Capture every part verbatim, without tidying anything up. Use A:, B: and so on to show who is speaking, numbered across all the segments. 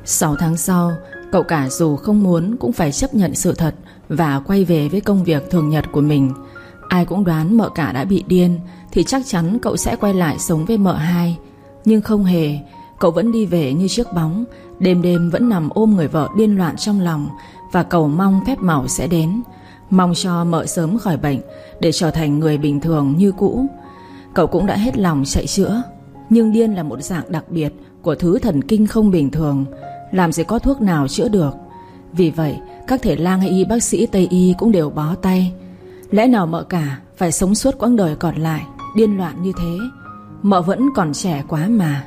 A: Sáu tháng sau, cậu cả dù không muốn cũng phải chấp nhận sự thật và quay về với công việc thường nhật của mình. Ai cũng đoán mợ cả đã bị điên thì chắc chắn cậu sẽ quay lại sống với mợ hai. Nhưng không hề. Cậu vẫn đi về như chiếc bóng, đêm đêm vẫn nằm ôm người vợ điên loạn trong lòng và cầu mong phép màu sẽ đến, mong cho mợ sớm khỏi bệnh để trở thành người bình thường như cũ. Cậu cũng đã hết lòng chạy chữa, nhưng điên là một dạng đặc biệt của thứ thần kinh không bình thường, làm gì có thuốc nào chữa được. Vì vậy các thầy lang hay y bác sĩ Tây y cũng đều bó tay. Lẽ nào mợ cả phải sống suốt quãng đời còn lại điên loạn như thế? Mợ vẫn còn trẻ quá mà.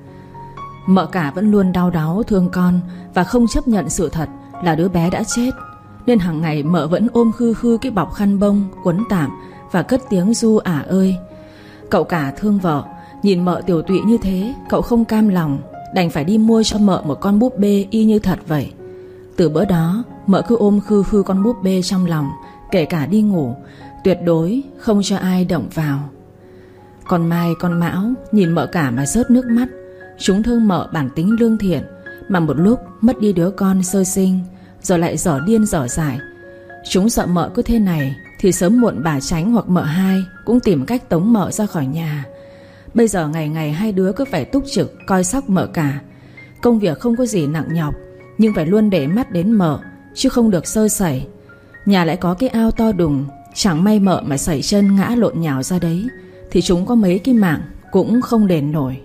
A: Mợ cả vẫn luôn đau đáu thương con và không chấp nhận sự thật là đứa bé đã chết, nên hàng ngày mợ vẫn ôm khư khư cái bọc khăn bông quấn tạm và cất tiếng ru ả ơi. Cậu cả thương vợ, nhìn mợ tiều tụy như thế, cậu không cam lòng, đành phải đi mua cho mợ một con búp bê y như thật vậy. Từ bữa đó mợ cứ ôm khư khư con búp bê trong lòng, kể cả đi ngủ, tuyệt đối không cho ai động vào. Con Mai con Mão nhìn mợ cả mà rớt nước mắt. Chúng thương mợ bản tính lương thiện, mà một lúc mất đi đứa con sơ sinh, rồi lại dở điên dở dại. Chúng sợ mợ cứ thế này thì sớm muộn bà Chánh hoặc mợ hai cũng tìm cách tống mợ ra khỏi nhà. Bây giờ ngày ngày hai đứa cứ phải túc trực coi sóc mợ cả. Công việc không có gì nặng nhọc, nhưng phải luôn để mắt đến mợ, chứ không được sơ sẩy. Nhà lại có cái ao to đùng, chẳng may mợ mà sẩy chân ngã lộn nhào ra đấy thì chúng có mấy cái mạng cũng không đền nổi.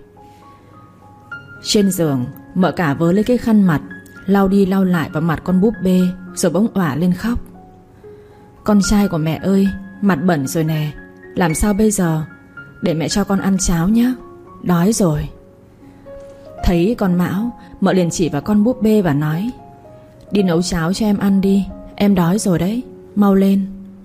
A: Trên giường, mợ cả vớ lấy cái khăn mặt, lau đi lau lại vào mặt con búp bê, rồi bỗng òa lên khóc. Con trai của mẹ ơi, mặt bẩn rồi nè, làm sao bây giờ? Để mẹ cho con ăn cháo nhé, đói rồi. Thấy con Mão, mợ liền chỉ vào con búp bê và nói: đi nấu cháo cho em ăn đi, em đói rồi đấy, mau lên.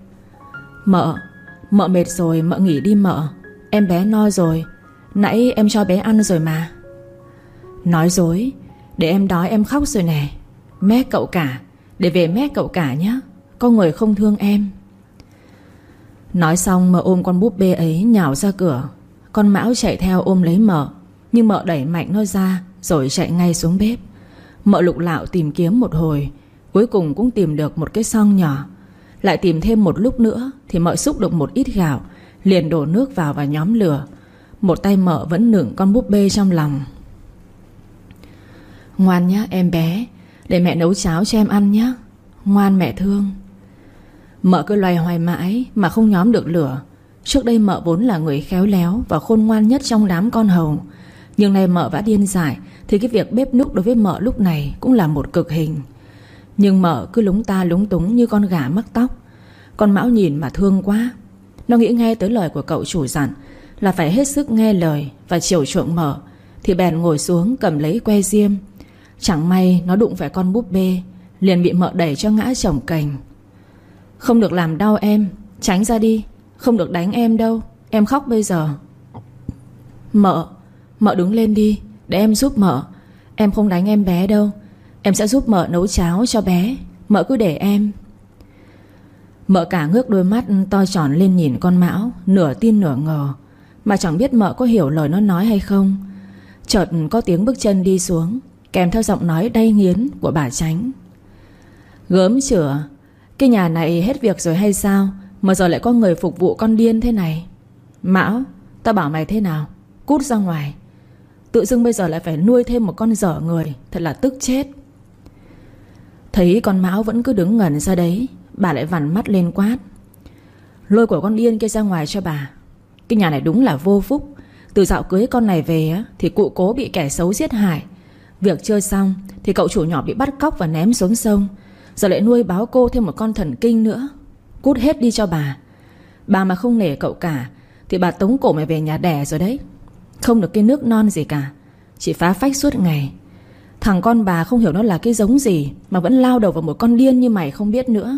A: Mợ, mợ mệt rồi, mợ nghỉ đi mợ, em bé no rồi, nãy em cho bé ăn rồi mà. Nói dối, để em đói em khóc rồi nè. Mé cậu cả, để về mé cậu cả nhé, có người không thương em. Nói xong mợ ôm con búp bê ấy nhào ra cửa. Con Mão chạy theo ôm lấy mợ, nhưng mợ đẩy mạnh nó ra rồi chạy ngay xuống bếp. Mợ lục lạo tìm kiếm một hồi, cuối cùng cũng tìm được một cái xoong nhỏ. Lại tìm thêm một lúc nữa thì mợ xúc được một ít gạo, liền đổ nước vào và nhóm lửa. Một tay mợ vẫn nựng con búp bê trong lòng. Ngoan nhá em bé, để mẹ nấu cháo cho em ăn nhé. Ngoan mẹ thương. Mợ cứ loay hoay mãi mà không nhóm được lửa. Trước đây mợ vốn là người khéo léo và khôn ngoan nhất trong đám con hầu, nhưng nay mợ đã điên dại thì cái việc bếp núc đối với mợ lúc này cũng là một cực hình. Nhưng mợ cứ lúng ta lúng túng như con gà mắc tóc. Con Mão nhìn mà thương quá. Nó nghĩ nghe tới lời của cậu chủ dặn là phải hết sức nghe lời và chiều chuộng mợ, thì bèn ngồi xuống cầm lấy que diêm. Chẳng may nó đụng phải con búp bê, liền bị mợ đẩy cho ngã chồng cành. Không được làm đau em, tránh ra đi. Không được đánh em đâu, em khóc bây giờ. Mợ, mợ đứng lên đi, để em giúp mợ. Em không đánh em bé đâu, em sẽ giúp mợ nấu cháo cho bé. Mợ cứ để em. Mợ cả ngước đôi mắt to tròn lên nhìn con Mão, nửa tin nửa ngờ, mà chẳng biết mợ có hiểu lời nó nói hay không. Chợt có tiếng bước chân đi xuống, kèm theo giọng nói đay nghiến của bà Chánh. Gớm chửa, cái nhà này hết việc rồi hay sao mà giờ lại có người phục vụ con điên thế này? Mão, tao bảo mày thế nào? Cút ra ngoài. Tự dưng bây giờ lại phải nuôi thêm một con dở người, thật là tức chết. Thấy con Mão vẫn cứ đứng ngẩn ra đấy, bà lại vằn mắt lên quát: lôi của con điên kia ra ngoài cho bà. Cái nhà này đúng là vô phúc. Từ dạo cưới con này về á, thì cụ cố bị kẻ xấu giết hại. Việc chưa xong thì cậu chủ nhỏ bị bắt cóc và ném xuống sông. Giờ lại nuôi báo cô thêm một con thần kinh nữa. Cút hết đi cho bà. Bà mà không nể cậu cả thì bà tống cổ mày về nhà đẻ rồi đấy. Không được cái nước non gì cả, chỉ phá phách suốt ngày. Thằng con bà không hiểu nó là cái giống gì mà vẫn lao đầu vào một con điên như mày không biết nữa.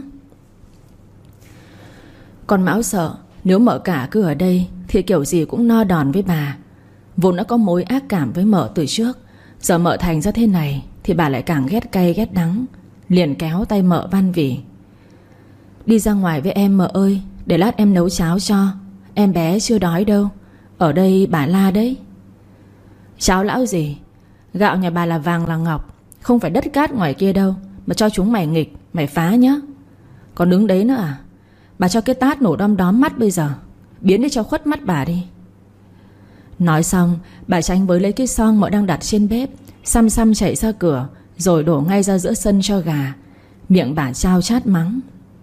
A: Con Mão sợ nếu mợ cả cứ ở đây thì kiểu gì cũng no đòn với bà. Vốn đã có mối ác cảm với mợ từ trước, giờ mợ thành ra thế này thì bà lại càng ghét cay ghét đắng. Liền kéo tay mợ van vỉ: đi ra ngoài với em mợ ơi, để lát em nấu cháo cho. Em bé chưa đói đâu, ở đây bà la đấy. Cháo lão gì, gạo nhà bà là vàng là ngọc, Không phải đất cát ngoài kia đâu mà cho chúng mày nghịch, mày phá nhá. Còn đứng đấy nữa à? Bà cho cái tát nổ đom đóm mắt bây giờ. Biến đi cho khuất mắt bà đi. Nói xong, bà Tránh với lấy cái son Mợ đang đặt trên bếp, xăm xăm chạy ra cửa, rồi đổ ngay ra giữa sân cho gà. Miệng bà chao chát mắng: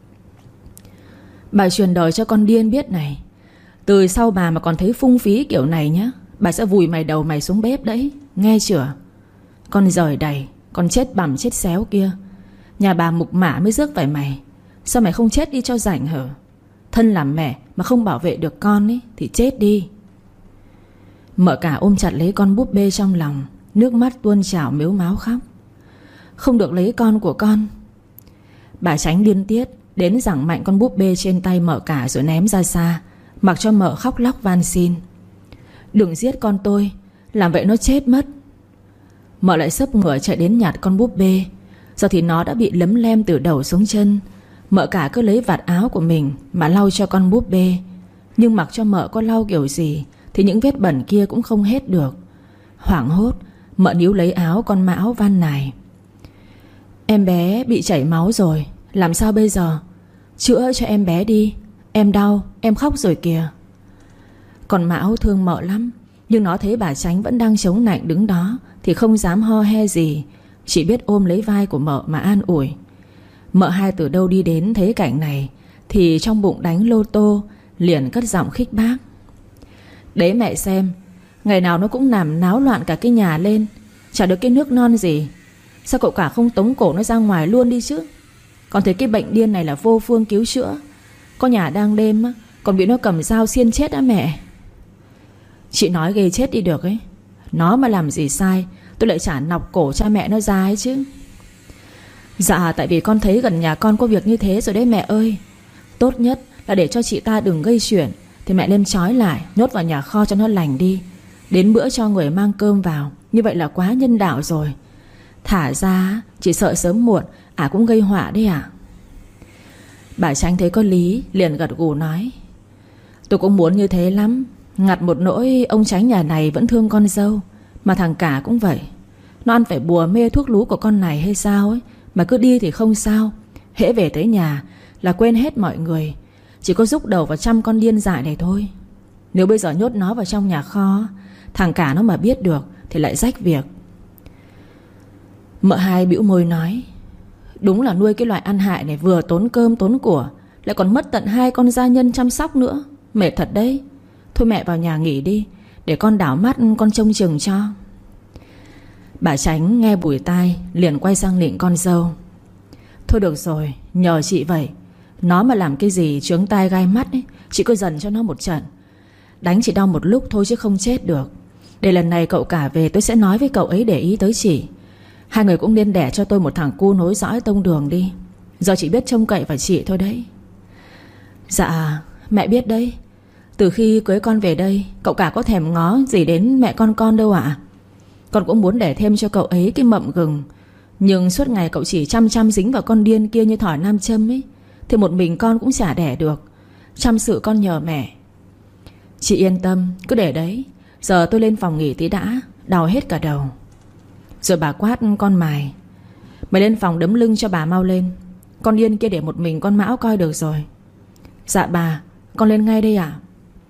A: Bà truyền đời cho con điên biết này, từ sau bà mà còn thấy phung phí kiểu này nhá, bà sẽ vùi mày đầu mày xuống bếp đấy, nghe chưa? Con giời đầy, con chết bằm chết xéo kia. Nhà bà mục mã mới rước phải mày. Sao mày không chết đi cho rảnh hở? Thân làm mẹ mà không bảo vệ được con ấy thì chết đi. Mợ cả ôm chặt lấy con búp bê trong lòng, nước mắt tuôn trào mếu máo khóc. Không được lấy con của con. Bà Tránh điên tiết đến giằng mạnh con búp bê trên tay mợ cả rồi ném ra xa, mặc cho mợ khóc lóc van xin: Đừng giết con tôi, làm vậy nó chết mất. Mợ lại xấp ngửa chạy đến nhặt con búp bê. Giờ thì nó đã bị lấm lem từ đầu xuống chân. Mợ cả cứ lấy vạt áo của mình mà lau cho con búp bê. Nhưng mặc cho mợ có lau kiểu gì thì những vết bẩn kia cũng không hết được. Hoảng hốt, mợ níu lấy áo con Mão van nài: Em bé bị chảy máu rồi, làm sao bây giờ? Chữa cho em bé đi, em đau, em khóc rồi kìa. Con Mão thương mợ lắm, nhưng nó thấy bà Tránh vẫn đang chống nạnh đứng đó thì không dám ho he gì, chỉ biết ôm lấy vai của mợ mà an ủi. Mợ hai từ đâu đi đến thấy cảnh này thì trong bụng đánh lô tô, liền cất giọng khích bác: Đấy mẹ xem, ngày nào nó cũng làm náo loạn cả cái nhà lên, chả được cái nước non gì. Sao cậu cả không tống cổ nó ra ngoài luôn đi chứ? Còn thấy cái bệnh điên này là vô phương cứu chữa. Có nhà đang đêm còn bị nó cầm dao xiên chết á mẹ. Chị nói ghê chết đi được ấy. Nó mà làm gì sai tôi lại chả nọc cổ cha mẹ nó ra ấy chứ. Dạ tại vì con thấy gần nhà con có việc như thế rồi đấy mẹ ơi. Tốt nhất là để cho chị ta đừng gây chuyện thì mẹ nên trói lại, nhốt vào nhà kho cho nó lành đi. Đến bữa cho người mang cơm vào, như vậy là quá nhân đạo rồi. Thả ra chỉ sợ sớm muộn ả cũng gây họa đấy ạ. Bà Tránh thấy có lý, liền gật gù nói: Tôi cũng muốn như thế lắm. Ngặt một nỗi ông Tránh nhà này vẫn thương con dâu, mà thằng cả cũng vậy. Nó ăn phải bùa mê thuốc lú của con này hay sao ấy, mà cứ đi thì không sao, hễ về tới nhà là quên hết mọi người, chỉ có rúc đầu vào chăm con điên dại này thôi. Nếu bây giờ nhốt nó vào trong nhà kho, thằng cả nó mà biết được thì lại rách việc. Mợ hai bĩu môi nói: Đúng là nuôi cái loại ăn hại này vừa tốn cơm tốn của, lại còn mất tận hai con gia nhân chăm sóc nữa, mệt thật đấy. Thôi mẹ vào nhà nghỉ đi, để con đảo mắt con trông chừng cho. Bà Tránh nghe bủi tai, liền quay sang nịnh con dâu: Thôi được rồi, nhờ chị vậy. Nó mà làm cái gì chướng tai gai mắt ấy, chị cứ dần cho nó một trận. Đánh chỉ đau một lúc thôi chứ không chết được. Để lần này cậu cả về tôi sẽ nói với cậu ấy để ý tới chị. Hai người cũng nên đẻ cho tôi một thằng cu nối dõi tông đường đi. Giờ chị biết trông cậy vào chị thôi đấy. Dạ mẹ biết đấy. Từ khi cưới con về đây, cậu cả có thèm ngó gì đến mẹ con con đâu ạ. Con cũng muốn đẻ thêm cho cậu ấy cái mậm gừng, nhưng suốt ngày cậu chỉ chăm chăm dính vào con điên kia như thỏi nam châm ấy, thì một mình con cũng chả đẻ được. Chăm sự con nhờ mẹ. Chị yên tâm, cứ để đấy. Giờ tôi lên phòng nghỉ tí đã, đau hết cả đầu. Rồi bà quát con Mài: Mày lên phòng đấm lưng cho bà mau lên. Con điên kia để một mình con Mão coi được rồi. Dạ bà, con lên ngay đây ạ.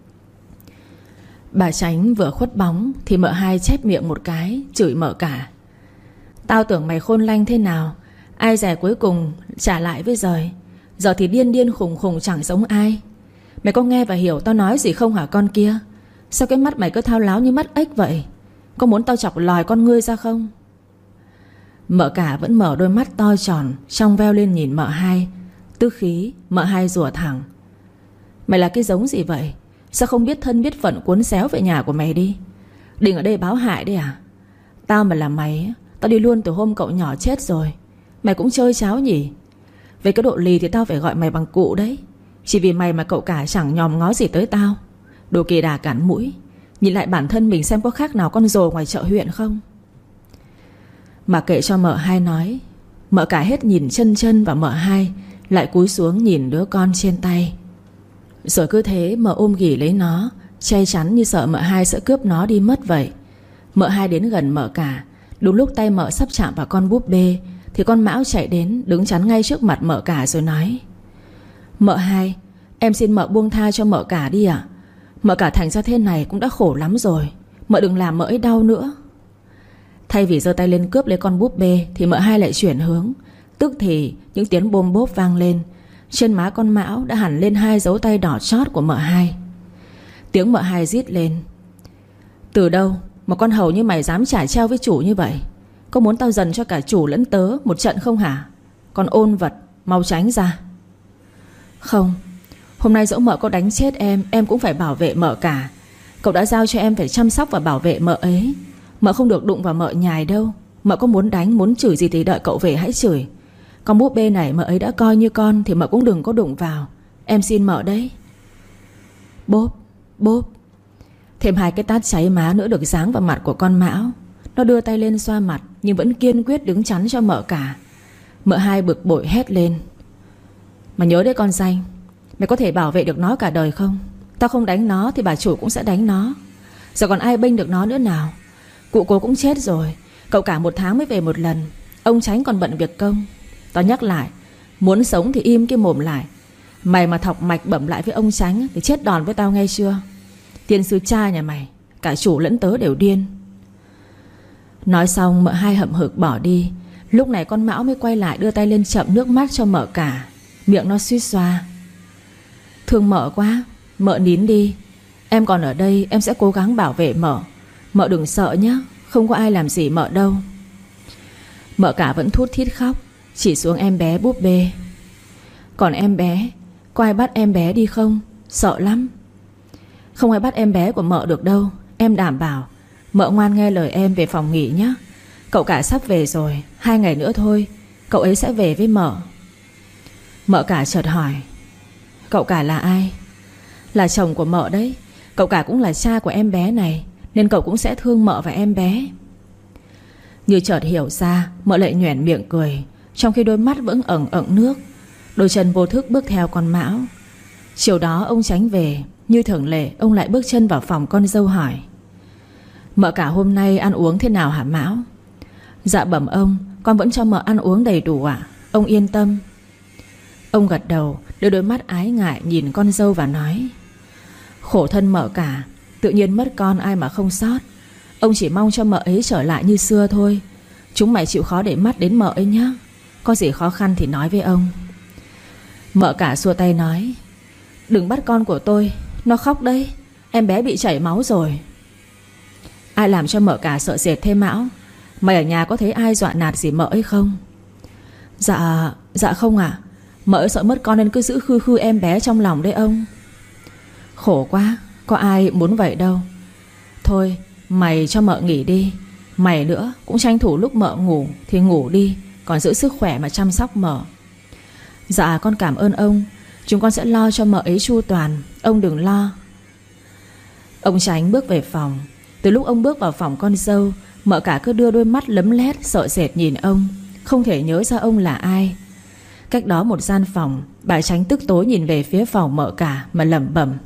A: Bà Tránh vừa khuất bóng thì mợ hai chép miệng một cái, chửi mợ cả: Tao tưởng mày khôn lanh thế nào, ai dè cuối cùng trả lại với giời. Giờ thì điên điên khùng khùng chẳng giống ai. Mày có nghe và hiểu tao nói gì không hả con kia? Sao cái mắt mày cứ thao láo như mắt ếch vậy? Có muốn tao chọc lòi con ngươi ra không? Mợ cả vẫn mở đôi mắt to tròn trong veo lên nhìn mợ hai. Tức khí mợ hai rủa thẳng: Mày là cái giống gì vậy? Sao không biết thân biết phận cuốn xéo về nhà của mày đi? Định ở đây báo hại đấy à? Tao mà là mày, tao đi luôn từ hôm cậu nhỏ chết rồi. Mày cũng chơi cháo nhỉ? Về cái độ lì thì tao phải gọi mày bằng cụ đấy. Chỉ vì mày mà cậu cả chẳng nhòm ngó gì tới tao. Đồ kỳ đà cản mũi. Nhìn lại bản thân mình xem có khác nào con rồ ngoài chợ huyện không. Mà kệ cho mợ hai nói, mợ cả hết nhìn chân chân và mợ hai lại cúi xuống nhìn đứa con trên tay. Rồi cứ thế mợ ôm ghì lấy nó, che chắn như sợ mợ hai sẽ cướp nó đi mất vậy. Mợ hai đến gần mợ cả, Đúng lúc tay Mợ sắp chạm vào con búp bê thì con Mão chạy đến, đứng chắn ngay trước mặt Mợ Cả rồi nói: Mợ hai, em xin Mợ buông tha cho Mợ Cả đi ạ. Mợ Cả thành ra thế này cũng đã khổ lắm rồi, Mợ đừng làm Mợ ấy đau nữa. Thay vì giơ tay lên cướp lấy con búp bê thì Mợ hai lại chuyển hướng. Tức thì những tiếng bôm bốp vang lên. Trên má con Mão đã hẳn lên hai dấu tay đỏ chót của Mợ hai. Tiếng Mợ hai rít lên: Từ đâu một con hầu như mày dám trải treo với chủ như vậy? Có muốn tao dần cho cả chủ lẫn tớ một trận không hả? Con ôn vật, mau tránh ra. Không, hôm nay dẫu Mợ có đánh chết em, em cũng phải bảo vệ Mợ Cả. Cậu đã giao cho em phải chăm sóc và bảo vệ Mợ ấy. Mợ không được đụng vào Mợ nhài đâu. Mợ có muốn đánh, muốn chửi gì thì đợi cậu về hãy chửi. Con búp bê này Mợ ấy đã coi như con thì Mợ cũng đừng có đụng vào. Em xin Mợ đấy. Bốp, bốp. Thêm hai cái tát cháy má nữa được giáng vào mặt của con Mão. Nó đưa tay lên xoa mặt nhưng vẫn kiên quyết đứng chắn cho Mợ Cả. Mợ hai bực bội hét lên: Mà nhớ đấy con danh, mày có thể bảo vệ được nó cả đời không? Tao không đánh nó thì bà chủ cũng sẽ đánh nó. Giờ còn ai bênh được nó nữa nào? Cụ cố cũng chết rồi, cậu cả một tháng mới về một lần. Ông Chánh còn bận việc công. Tao nhắc lại, muốn sống thì im cái mồm lại. Mày mà thọc mạch bẩm lại với ông Chánh thì chết đòn với tao nghe chưa? Tiên sư cha nhà mày, cả chủ lẫn tớ đều điên. Nói xong Mợ hai hậm hực bỏ đi. Lúc này con Mão mới quay lại đưa tay lên chậm nước mắt cho Mợ Cả. Miệng nó suýt xoa: Thương Mợ quá, Mợ nín đi. Em còn ở đây, em sẽ cố gắng bảo vệ Mợ. Mợ đừng sợ nhé, không có ai làm gì Mợ đâu. Mợ Cả vẫn thút thít khóc, chỉ xuống em bé búp bê: Còn em bé, có ai bắt em bé đi không? Sợ lắm. Không ai bắt em bé của Mợ được đâu. Em đảm bảo. Mợ ngoan nghe lời em về phòng nghỉ nhé. Cậu Cả sắp về rồi, hai ngày nữa thôi cậu ấy sẽ về với Mợ. Mợ Cả chợt hỏi: Cậu Cả là ai? Là chồng của Mợ đấy. Cậu Cả cũng là cha của em bé này, nên cậu cũng sẽ thương Mợ và em bé. Như chợt hiểu ra, Mợ lại nhoẻn miệng cười, trong khi đôi mắt vẫn ẩn ẩn nước. Đôi chân vô thức bước theo con Mão. Chiều đó ông Chánh về. Như thường lệ, ông lại bước chân vào phòng con dâu hỏi: Mợ Cả hôm nay ăn uống thế nào hả Mão? Dạ bẩm ông, con vẫn cho Mợ ăn uống đầy đủ ạ. Ông yên tâm. Ông gật đầu, đưa đôi mắt ái ngại nhìn con dâu và nói: Khổ thân Mợ Cả, tự nhiên mất con ai mà không xót. Ông chỉ mong cho Mợ ấy trở lại như xưa thôi. Chúng mày chịu khó để mắt đến Mợ ấy nhé. Có gì khó khăn thì nói với ông. Mợ Cả xua tay nói: Đừng bắt con của tôi, nó khóc đấy. Em bé bị chảy máu rồi. Ai làm cho Mợ Cả sợ sệt thế Mão? Mày ở nhà có thấy ai dọa nạt gì Mợ ấy không? Dạ, dạ không ạ. Mợ ấy sợ mất con nên cứ giữ khư khư em bé trong lòng đấy ông. Khổ quá, có ai muốn vậy đâu. Thôi, mày cho Mợ nghỉ đi. Mày nữa cũng tranh thủ lúc Mợ ngủ thì ngủ đi, còn giữ sức khỏe mà chăm sóc Mợ. Dạ con cảm ơn ông. Chúng con sẽ lo cho Mợ ấy chu toàn. Ông đừng lo. Ông Chánh bước về phòng. Từ lúc ông bước vào phòng con dâu, Mợ Cả cứ đưa đôi mắt lấm lét sợ sệt nhìn ông, không thể nhớ ra ông là ai. Cách đó một gian phòng, bà Chánh tức tối nhìn về phía phòng Mợ Cả mà lẩm bẩm: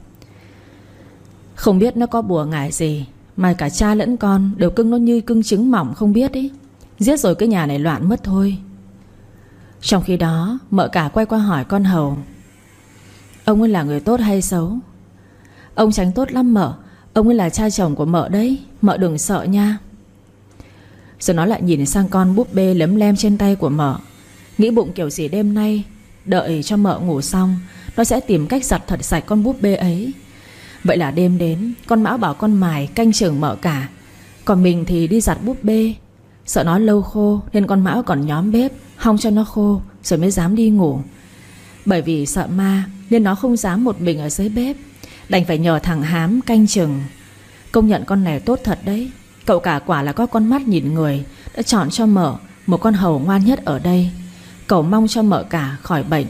A: Không biết nó có bùa ngải gì mà cả cha lẫn con đều cưng nó như cưng trứng mỏng không biết ấy. Giết rồi cái nhà này loạn mất thôi. Trong khi đó Mợ Cả quay qua hỏi con hầu: Ông ấy là người tốt hay xấu? Ông Chánh tốt lắm Mợ. Ông ấy là cha chồng của Mợ đấy. Mợ đừng sợ nha. Rồi nó lại nhìn sang con búp bê lấm lem trên tay của Mợ, nghĩ bụng kiểu gì đêm nay đợi cho Mợ ngủ xong, nó sẽ tìm cách giặt thật sạch con búp bê ấy. Vậy là đêm đến, con Mão bảo con Mài canh chừng Mợ Cả, còn mình thì đi giặt búp bê. Sợ nó lâu khô nên con Mão còn nhóm bếp hong cho nó khô rồi mới dám đi ngủ. Bởi vì sợ ma nên nó không dám một mình ở dưới bếp, đành phải nhờ thằng Hám canh chừng. Công nhận con này tốt thật đấy. Cậu Cả quả là có con mắt nhìn người, đã chọn cho Mợ một con hầu ngoan nhất ở đây. Cậu mong cho Mợ Cả khỏi bệnh.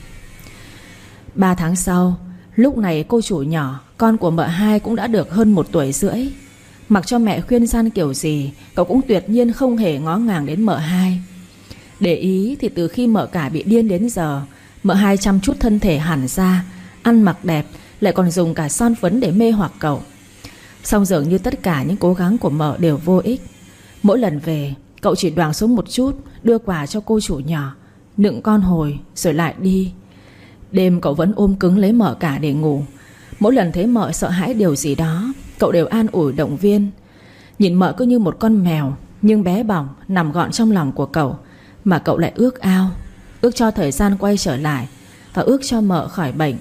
A: Ba tháng sau, lúc này cô chủ nhỏ, con của Mợ hai cũng đã được hơn một tuổi rưỡi. Mặc cho mẹ khuyên gian kiểu gì, cậu cũng tuyệt nhiên không hề ngó ngàng đến Mợ hai. Để ý thì từ khi Mợ Cả bị điên đến giờ, Mợ hai chăm chút thân thể hẳn ra, ăn mặc đẹp, lại còn dùng cả son phấn để mê hoặc cậu. Song dường như tất cả những cố gắng của Mợ đều vô ích. Mỗi lần về, cậu chỉ đoàng xuống một chút, đưa quà cho cô chủ nhỏ, nựng con hồi rồi lại đi. Đêm cậu vẫn ôm cứng lấy mợ cả để ngủ. Mỗi lần thấy mợ sợ hãi điều gì đó, cậu đều an ủi động viên. Nhìn mợ cứ như một con mèo, nhưng bé bỏng nằm gọn trong lòng của cậu, mà cậu lại ước ao, ước cho thời gian quay trở lại, và ước cho mợ khỏi bệnh.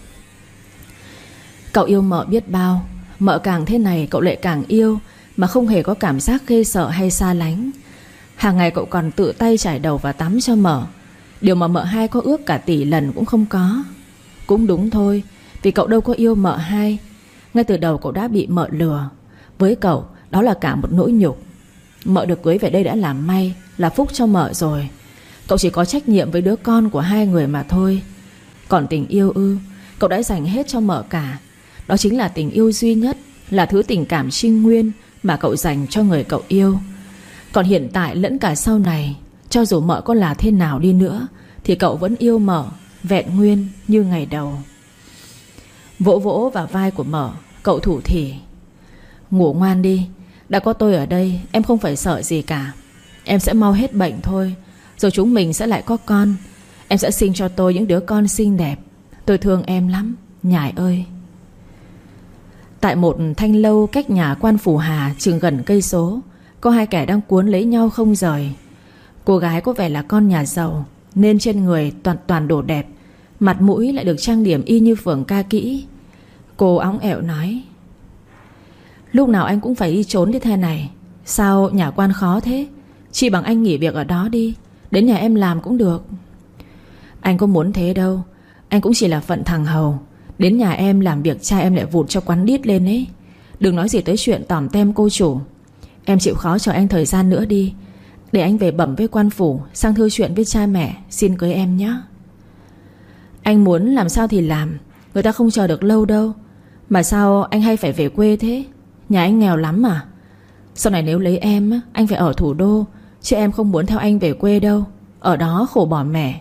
A: Cậu yêu mợ biết bao. Mợ càng thế này cậu lại càng yêu, mà không hề có cảm giác ghê sợ hay xa lánh. Hàng ngày cậu còn tự tay chải đầu và tắm cho mợ, điều mà mợ hai có ước cả tỷ lần cũng không có. Cũng đúng thôi, vì cậu đâu có yêu mợ hai. Ngay từ đầu cậu đã bị mợ lừa. Với cậu đó là cả một nỗi nhục. Mợ được cưới về đây đã là may, là phúc cho mợ rồi. Cậu chỉ có trách nhiệm với đứa con của hai người mà thôi. Còn tình yêu ư, cậu đã dành hết cho mợ cả. Đó chính là tình yêu duy nhất, là thứ tình cảm trinh nguyên mà cậu dành cho người cậu yêu. Còn hiện tại lẫn cả sau này, cho dù mợ có là thế nào đi nữa, thì cậu vẫn yêu mợ vẹn nguyên như ngày đầu. Vỗ vỗ vào vai của mợ, cậu thủ thỉ: ngủ ngoan đi, đã có tôi ở đây, em không phải sợ gì cả. Em sẽ mau hết bệnh thôi, rồi chúng mình sẽ lại có con. Em sẽ sinh cho tôi những đứa con xinh đẹp. Tôi thương em lắm, Nhài ơi. Tại một thanh lâu cách nhà quan Phủ Hà chừng gần cây số, có hai kẻ đang cuốn lấy nhau không rời. Cô gái có vẻ là con nhà giàu, nên trên người toàn toàn đồ đẹp, mặt mũi lại được trang điểm y như phường ca kỹ. Cô óng ẹo nói: lúc nào anh cũng phải đi trốn như thế này. Sao nhà quan khó thế? Chỉ bằng anh nghỉ việc ở đó đi, đến nhà em làm cũng được. Anh có muốn thế đâu. Anh cũng chỉ là phận thằng hầu. Đến nhà em làm việc cha em lại vụt cho quắn đít lên ấy. Đừng nói gì tới chuyện tòm tem cô chủ. Em chịu khó chờ anh thời gian nữa đi, để anh về bẩm với quan phủ, sang thư chuyện với cha mẹ xin cưới em nhé. Anh muốn làm sao thì làm, người ta không chờ được lâu đâu. Mà sao anh hay phải về quê thế? Nhà anh nghèo lắm mà. Sau này nếu lấy em, anh phải ở thủ đô, chứ em không muốn theo anh về quê đâu. Ở đó khổ bỏ mẹ.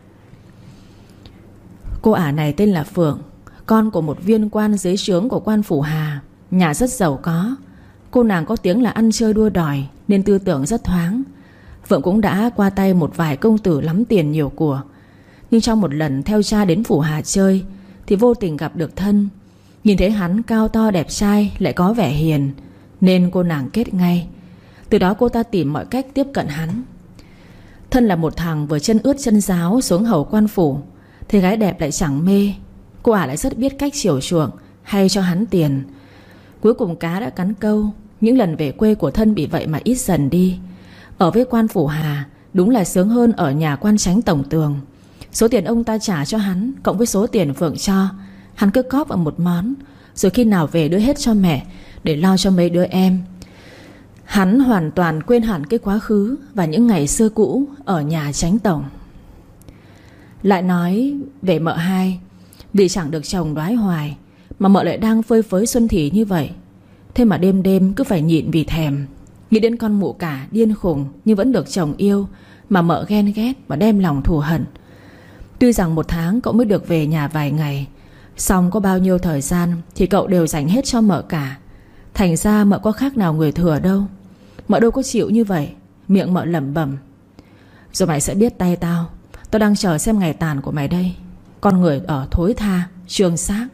A: Cô ả này tên là Phượng, con của một viên quan dưới trướng của quan Phủ Hà. Nhà rất giàu có. Cô nàng có tiếng là ăn chơi đua đòi, nên tư tưởng rất thoáng. Phượng cũng đã qua tay một vài công tử lắm tiền nhiều của. Nhưng trong một lần theo cha đến Phủ Hà chơi, thì vô tình gặp được Thân. Nhìn thấy hắn cao to đẹp trai, lại có vẻ hiền, nên cô nàng kết ngay. Từ đó cô ta tìm mọi cách tiếp cận hắn. Thân là một thằng vừa chân ướt chân ráo xuống hầu quan phủ, thì gái đẹp lại chẳng mê. Cô ả lại rất biết cách chiều chuộng, hay cho hắn tiền. Cuối cùng cá đã cắn câu. Những lần về quê của Thân bị vậy mà ít dần đi. Ở với quan Phủ Hà đúng là sướng hơn ở nhà quan chánh tổng tường. Số tiền ông ta trả cho hắn cộng với số tiền Phượng cho, hắn cứ cóp vào một món, rồi khi nào về đưa hết cho mẹ, để lo cho mấy đứa em. Hắn hoàn toàn quên hẳn cái quá khứ và những ngày xưa cũ ở nhà chánh tổng. Lại nói về mợ hai, vì chẳng được chồng đoái hoài, mà mợ lại đang phơi phới xuân thì như vậy. Thế mà đêm đêm cứ phải nhịn vì thèm. Nghĩ đến con mụ cả điên khùng nhưng vẫn được chồng yêu, mà mợ ghen ghét và đem lòng thù hận. Tuy rằng một tháng cậu mới được về nhà vài ngày, song có bao nhiêu thời gian thì cậu đều dành hết cho mợ cả. Thành ra mợ có khác nào người thừa đâu. Mợ đâu có chịu như vậy. Miệng mợ lẩm bẩm: rồi mày sẽ biết tay tao. Tao đang chờ xem ngày tàn của mày đây. Con người ở thối tha, trương xác.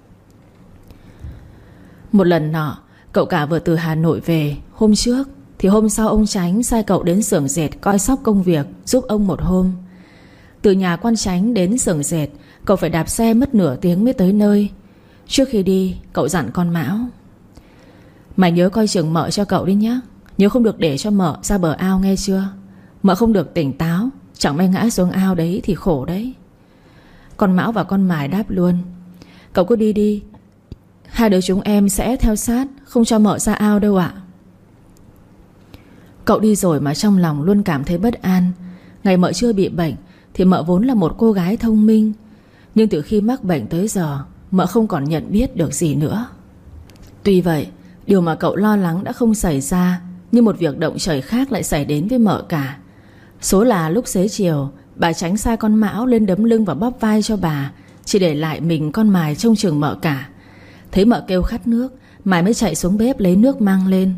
A: Một lần nọ, cậu cả vừa từ Hà Nội về hôm trước, thì hôm sau ông Chánh sai cậu đến xưởng dệt coi sóc công việc, giúp ông một hôm. Từ nhà quan Chánh đến xưởng dệt, cậu phải đạp xe mất nửa tiếng mới tới nơi. Trước khi đi, cậu dặn con Mão: mày nhớ coi chừng mợ cho cậu đi nhé. Nhớ không được để cho mợ ra bờ ao nghe chưa. Mợ không được tỉnh táo, chẳng may ngã xuống ao đấy thì khổ đấy. Con Mão và con Mài đáp luôn: cậu cứ đi đi, hai đứa chúng em sẽ theo sát, không cho mợ ra ao đâu ạ. Cậu đi rồi mà trong lòng luôn cảm thấy bất an. Ngày mợ chưa bị bệnh thì mợ vốn là một cô gái thông minh, nhưng từ khi mắc bệnh tới giờ, mợ không còn nhận biết được gì nữa. Tuy vậy, điều mà cậu lo lắng đã không xảy ra, nhưng một việc động trời khác lại xảy đến với mợ cả. Số là lúc xế chiều, bà Chánh sai con Mão lên đấm lưng và bóp vai cho bà, chỉ để lại mình con Mài trông chừng mợ cả. Thấy mợ kêu khát nước, Mài mới chạy xuống bếp lấy nước mang lên.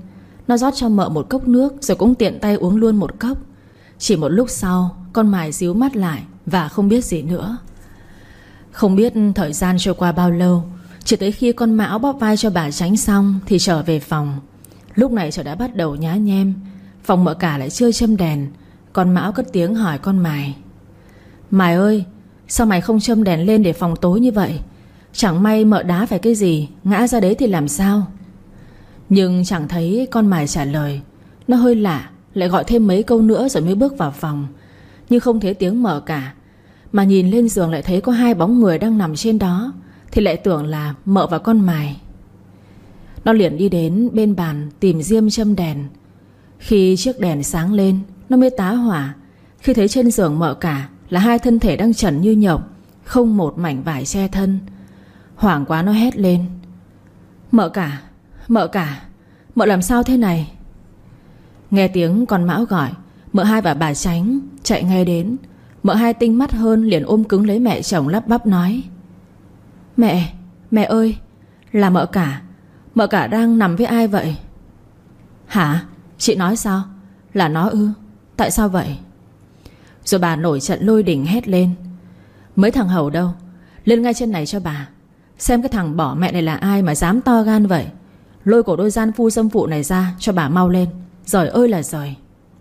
A: Nó rót cho mợ một cốc nước, rồi cũng tiện tay uống luôn một cốc. Chỉ một lúc sau, con Mài díu mắt lại và không biết gì nữa. Không biết thời gian trôi qua bao lâu, chỉ tới khi con Mão bóp vai cho bà Tránh xong thì trở về phòng. Lúc này trời đã bắt đầu nhá nhem. Phòng mợ cả lại chưa châm đèn. Con Mão cất tiếng hỏi con Mài: Mài ơi, sao mày không châm đèn lên để phòng tối như vậy? Chẳng may mợ đá phải cái gì, ngã ra đấy thì làm sao? Nhưng chẳng thấy con Mài trả lời. Nó hơi lạ, lại gọi thêm mấy câu nữa rồi mới bước vào phòng. Nhưng không thấy tiếng mợ cả, mà nhìn lên giường lại thấy có hai bóng người đang nằm trên đó, thì lại tưởng là mợ và con Mài. Nó liền đi đến bên bàn tìm diêm châm đèn. Khi chiếc đèn sáng lên, nó mới tá hỏa khi thấy trên giường mợ cả là hai thân thể đang trần như nhộng, không một mảnh vải che thân. Hoảng quá nó hét lên: Mợ cả, mợ cả, mợ làm sao thế này? Nghe tiếng con Mão gọi, mợ hai và bà Tránh chạy ngay đến. Mợ hai tinh mắt hơn liền ôm cứng lấy mẹ chồng, lắp bắp nói: Mẹ, mẹ ơi, là mợ cả. Mợ cả đang nằm với ai vậy? Hả? Chị nói sao? Là nó ư? Tại sao vậy? Rồi bà nổi trận lôi đình hét lên: Mấy thằng hầu đâu? Lên ngay trên này cho bà. Xem cái thằng bỏ mẹ này là ai mà dám to gan vậy. Lôi cổ đôi gian phu dâm phụ này ra cho bà mau lên. Giời ơi là giời.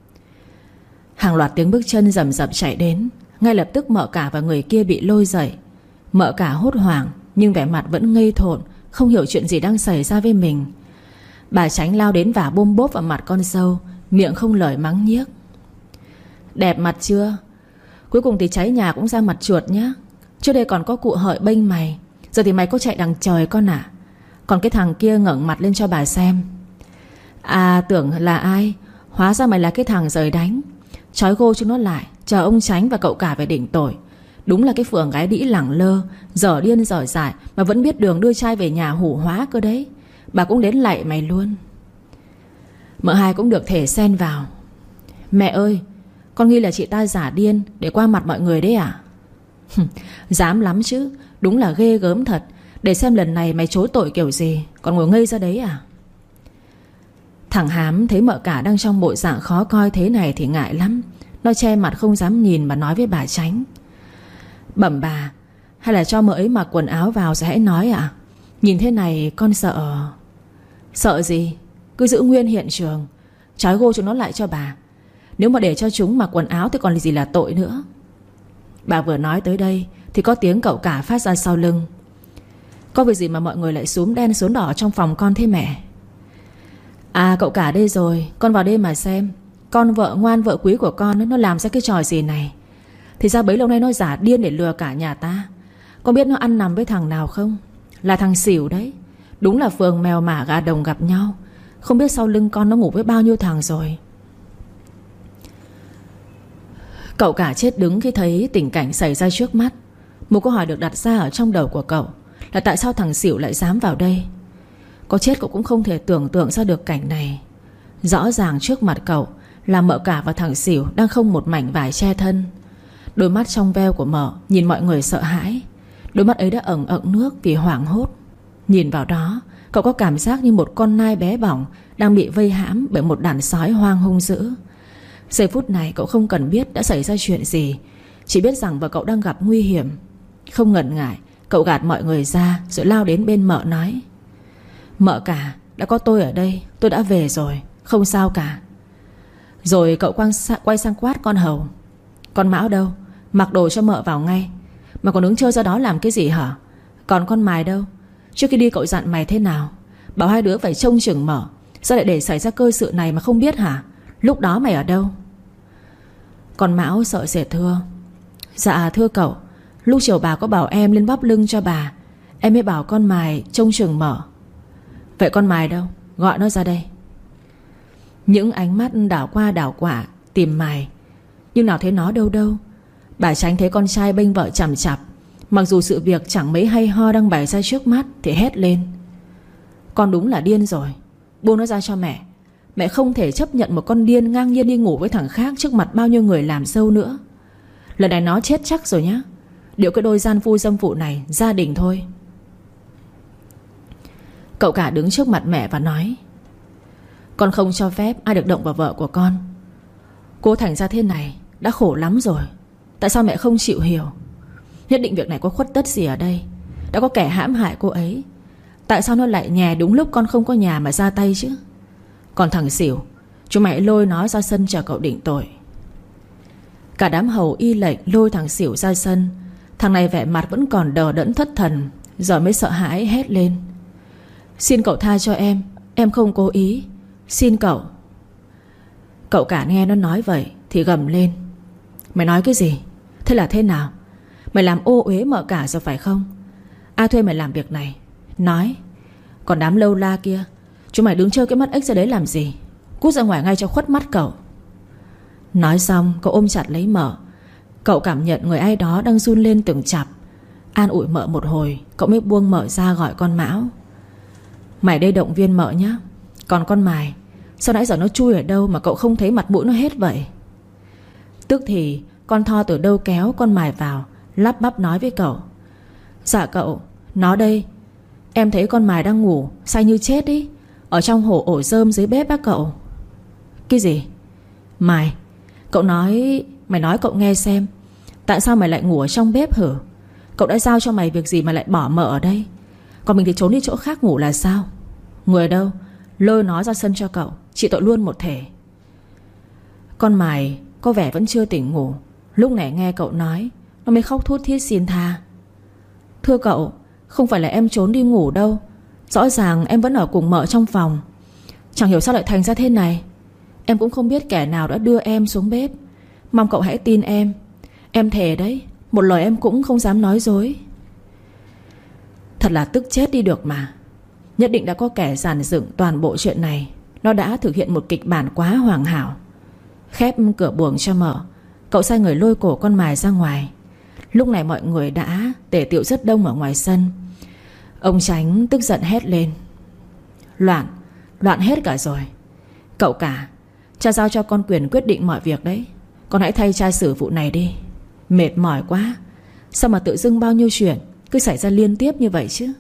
A: Hàng loạt tiếng bước chân rầm rập chạy đến. Ngay lập tức mợ cả và người kia bị lôi dậy. Mợ cả hốt hoảng nhưng vẻ mặt vẫn ngây thộn, không hiểu chuyện gì đang xảy ra với mình. Bà Tránh lao đến và bôm bốp vào mặt con dâu, miệng không lời mắng nhiếc: Đẹp mặt chưa? Cuối cùng thì cháy nhà cũng ra mặt chuột nhá. Trước đây còn có cụ hợi bênh mày, giờ thì mày có chạy đằng trời con ạ. Còn cái thằng kia ngẩng mặt lên cho bà xem. À, tưởng là ai, hóa ra mày là cái thằng rời đánh. Trói gô chúng nó lại, chờ ông Tránh và cậu cả về định tội. Đúng là cái phường gái đĩ lẳng lơ, dở điên dở dại mà vẫn biết đường đưa trai về nhà hủ hóa cơ đấy. Bà cũng đến lạy mày luôn. Mợ hai cũng được thể xen vào: Mẹ ơi, con nghi là chị ta giả điên để qua mặt mọi người đấy à? Dám lắm chứ, đúng là ghê gớm thật. Để xem lần này mày chối tội kiểu gì, còn ngồi ngây ra đấy à? Thằng Hám thấy mợ cả đang trong bộ dạng khó coi thế này thì ngại lắm. Nó che mặt không dám nhìn mà nói với bà Tránh: Bẩm bà, hay là cho mợ ấy mặc quần áo vào rồi hãy nói ạ. Nhìn thế này con sợ. Sợ gì? Cứ giữ nguyên hiện trường, trói gô chúng nó lại cho bà. Nếu mà để cho chúng mặc quần áo thì còn gì là tội nữa. Bà vừa nói tới đây thì có tiếng cậu cả phát ra sau lưng: Có việc gì mà mọi người lại xúm đen xúm đỏ trong phòng con thế mẹ? À, cậu cả đây rồi, con vào đây mà xem. Con vợ ngoan vợ quý của con nó làm ra cái trò gì này. Thì ra bấy lâu nay nó giả điên để lừa cả nhà ta. Con biết nó ăn nằm với thằng nào không? Là thằng Xỉu đấy. Đúng là phường mèo mả gà đồng gặp nhau. Không biết sau lưng con nó ngủ với bao nhiêu thằng rồi. Cậu cả chết đứng khi thấy tình cảnh xảy ra trước mắt. Một câu hỏi được đặt ra ở trong đầu của cậu là tại sao thằng Xỉu lại dám vào đây. Có chết cậu cũng không thể tưởng tượng ra được cảnh này. Rõ ràng trước mặt cậu là mợ cả và thằng Xỉu đang không một mảnh vải che thân. Đôi mắt trong veo của mợ nhìn mọi người sợ hãi. Đôi mắt ấy đã ẩn ẩn nước vì hoảng hốt. Nhìn vào đó, cậu có cảm giác như một con nai bé bỏng đang bị vây hãm bởi một đàn sói hoang hung dữ. Giây phút này cậu không cần biết đã xảy ra chuyện gì, chỉ biết rằng vợ cậu đang gặp nguy hiểm. Không ngần ngại, cậu gạt mọi người ra rồi lao đến bên mợ nói: Mợ cả, đã có tôi ở đây, tôi đã về rồi, không sao cả. Rồi cậu quay sang quát con hầu: Con Mão đâu? Mặc đồ cho mợ vào ngay. Mà còn đứng chơi ra đó làm cái gì hả? Còn con Mài đâu? Trước khi đi cậu dặn mày thế nào? Bảo hai đứa phải trông chừng mợ. Sao lại để xảy ra cơ sự này mà không biết hả? Lúc đó mày ở đâu? Con Mão sợ sệt thưa: Dạ thưa cậu, lúc chiều bà có bảo em lên bóp lưng cho bà, em mới bảo con Mài trông chừng mợ. Vậy con Mài đâu? Gọi nó ra đây. Những ánh mắt đảo qua đảo quả tìm Mài, nhưng nào thấy nó đâu đâu. Bà Tránh thấy con trai bênh vợ chằm chặp, mặc dù sự việc chẳng mấy hay ho đang bày ra trước mắt, thì hét lên: Con đúng là điên rồi. Buông nó ra cho mẹ. Mẹ không thể chấp nhận một con điên ngang nhiên đi ngủ với thằng khác trước mặt bao nhiêu người làm dâu nữa. Lần này nó chết chắc rồi nhá. Điệu cái đôi gian phu dâm phụ này gia đình thôi. Cậu cả đứng trước mặt mẹ và nói: Con không cho phép ai được động vào vợ của con. Cô thành ra thế này đã khổ lắm rồi. Tại sao mẹ không chịu hiểu? Nhất định việc này có khuất tất gì ở đây. Đã có kẻ hãm hại cô ấy. Tại sao nó lại nhè đúng lúc con không có nhà mà ra tay chứ? Còn thằng xỉu, chúng mày lôi nó ra sân chờ cậu định tội. Cả đám hầu y lệnh lôi thằng xỉu ra sân. Thằng này vẻ mặt vẫn còn đờ đẫn thất thần, rồi mới sợ hãi hét lên: Xin cậu tha cho em, em không cố ý. Xin cậu. Cậu cả nghe nó nói vậy thì gầm lên: Mày nói cái gì? Thế là thế nào? Mày làm ô uế mợ cả rồi phải không? Ai thuê mày làm việc này? Nói. Còn đám lâu la kia, chúng mày đứng chơi cái mắt ếch ra đấy làm gì? Cút ra ngoài ngay cho khuất mắt cậu. Nói xong cậu ôm chặt lấy mợ. Cậu cảm nhận người ai đó đang run lên từng chặp. An ủi mợ một hồi, cậu mới buông mợ ra gọi con Mão: Mày đây động viên mợ nhá. Còn con Mài, sao nãy giờ nó chui ở đâu mà cậu không thấy mặt mũi nó hết vậy? Tức thì con Tho từ đâu kéo con Mài vào, lắp bắp nói với cậu: Dạ cậu, nó đây. Em thấy con Mài đang ngủ say như chết ý, ở trong hổ ổ rơm dưới bếp bác cậu. Cái gì? Mài, cậu nói. Mày nói cậu nghe xem. Tại sao mày lại ngủ ở trong bếp hử? Cậu đã giao cho mày việc gì mà lại bỏ mợ ở đây? Còn mình thì trốn đi chỗ khác ngủ là sao? Người đâu? Lôi nó ra sân cho cậu, trị tội luôn một thể. Con Mài có vẻ vẫn chưa tỉnh ngủ. Lúc này nghe cậu nói, nó mới khóc thút thít xin tha: Thưa cậu, không phải là em trốn đi ngủ đâu. Rõ ràng em vẫn ở cùng mợ trong phòng. Chẳng hiểu sao lại thành ra thế này. Em cũng không biết kẻ nào đã đưa em xuống bếp. Mong cậu hãy tin em. Em thề đấy, một lời em cũng không dám nói dối. Thật là tức chết đi được mà. Nhất định đã có kẻ dàn dựng toàn bộ chuyện này. Nó đã thực hiện một kịch bản quá hoàn hảo. Khép cửa buồng cho mợ, cậu sai người lôi cổ con Mài ra ngoài. Lúc này mọi người đã tề tựu rất đông ở ngoài sân. Ông Chánh tức giận hét lên: Loạn, loạn hết cả rồi. Cậu cả, cha giao cho con quyền quyết định mọi việc đấy. Con hãy thay cha xử vụ này đi. Mệt mỏi quá. Sao mà tự dưng bao nhiêu chuyện cứ xảy ra liên tiếp như vậy chứ?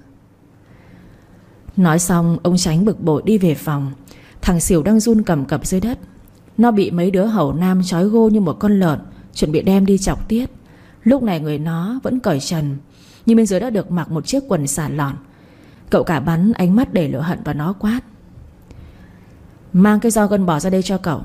A: Nói xong ông Chánh bực bội đi về phòng. Thằng xỉu đang run cầm cập dưới đất. Nó bị mấy đứa hầu nam trói gô như một con lợn, chuẩn bị đem đi chọc tiết. Lúc này người nó vẫn cởi trần, nhưng bên dưới đã được mặc một chiếc quần xà lọn. Cậu cả bắn ánh mắt đầy lửa hận vào nó quát: Mang cái roi gân bò ra đây cho cậu.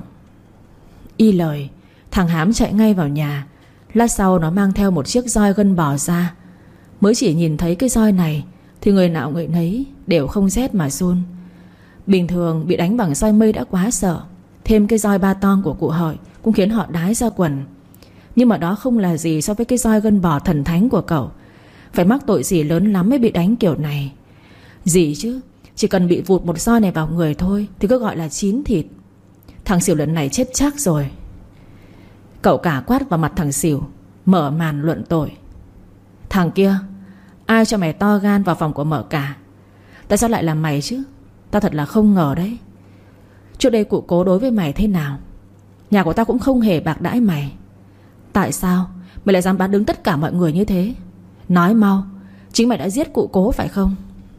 A: Y lời, thằng Hám chạy ngay vào nhà. Lát sau nó mang theo một chiếc roi gân bò ra. Mới chỉ nhìn thấy cái roi này thì người nào người nấy đều không rét mà run. Bình thường bị đánh bằng roi mây đã quá sợ, thêm cái roi ba tong của cụ Hợi cũng khiến họ đái ra quần. Nhưng mà đó không là gì so với cái roi gân bò thần thánh của cậu. Phải mắc tội gì lớn lắm mới bị đánh kiểu này. Gì chứ, chỉ cần bị vụt một roi này vào người thôi thì cứ gọi là chín thịt. Thằng xỉu lần này chết chắc rồi. Cậu cả quát vào mặt thằng xỉu, mở màn luận tội: Thằng kia, ai cho mày to gan vào phòng của mợ cả? Tại sao lại là mày chứ? Tao thật là không ngờ đấy. Trước đây cụ Cố đối với mày thế nào? Nhà của tao cũng không hề bạc đãi mày. Tại sao mày lại dám bán đứng tất cả mọi người như thế? Nói mau, chính mày đã giết cụ Cố phải không?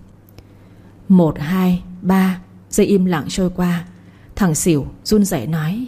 A: Một, hai, ba giây im lặng trôi qua. Thằng xỉu run rẩy nói: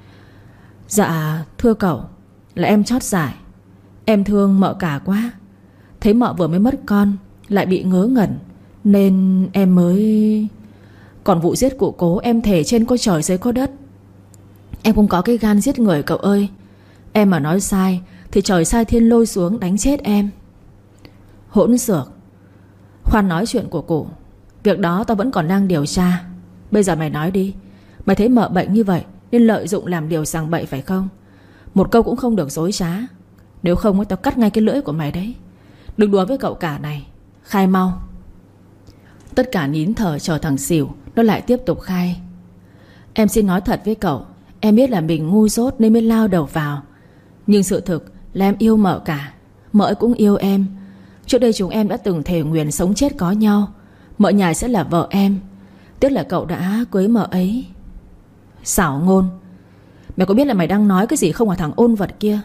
A: Dạ thưa cậu, là em chót dại. Em thương mợ cả quá. Thấy mợ vừa mới mất con, lại bị ngớ ngẩn, nên em mới... Còn vụ giết cụ Cố em thề trên có trời dưới có đất. Em không có cái gan giết người cậu ơi. Em mà nói sai thì trời sai thiên lôi xuống đánh chết em. Hỗn xược. Khoan nói chuyện của cụ. Việc đó tao vẫn còn đang điều tra. Bây giờ mày nói đi. Mày thấy mợ bệnh như vậy nên lợi dụng làm điều sằng bậy phải không? Một câu cũng không được dối trá. Nếu không tao cắt ngay cái lưỡi của mày đấy. Đừng đùa với cậu cả này. Khai mau. Tất cả nín thở chờ thằng xỉu. Nó lại tiếp tục khai: Em xin nói thật với cậu, em biết là mình ngu dốt nên mới lao đầu vào. Nhưng sự thực là em yêu mợ cả. Mợ ấy cũng yêu em. Trước đây chúng em đã từng thề nguyền sống chết có nhau. Mợ nhài sẽ là vợ em. Tiếc là cậu đã cưới mợ ấy. Xảo ngôn. Mày có biết là mày đang nói cái gì không hả thằng ôn vật kia?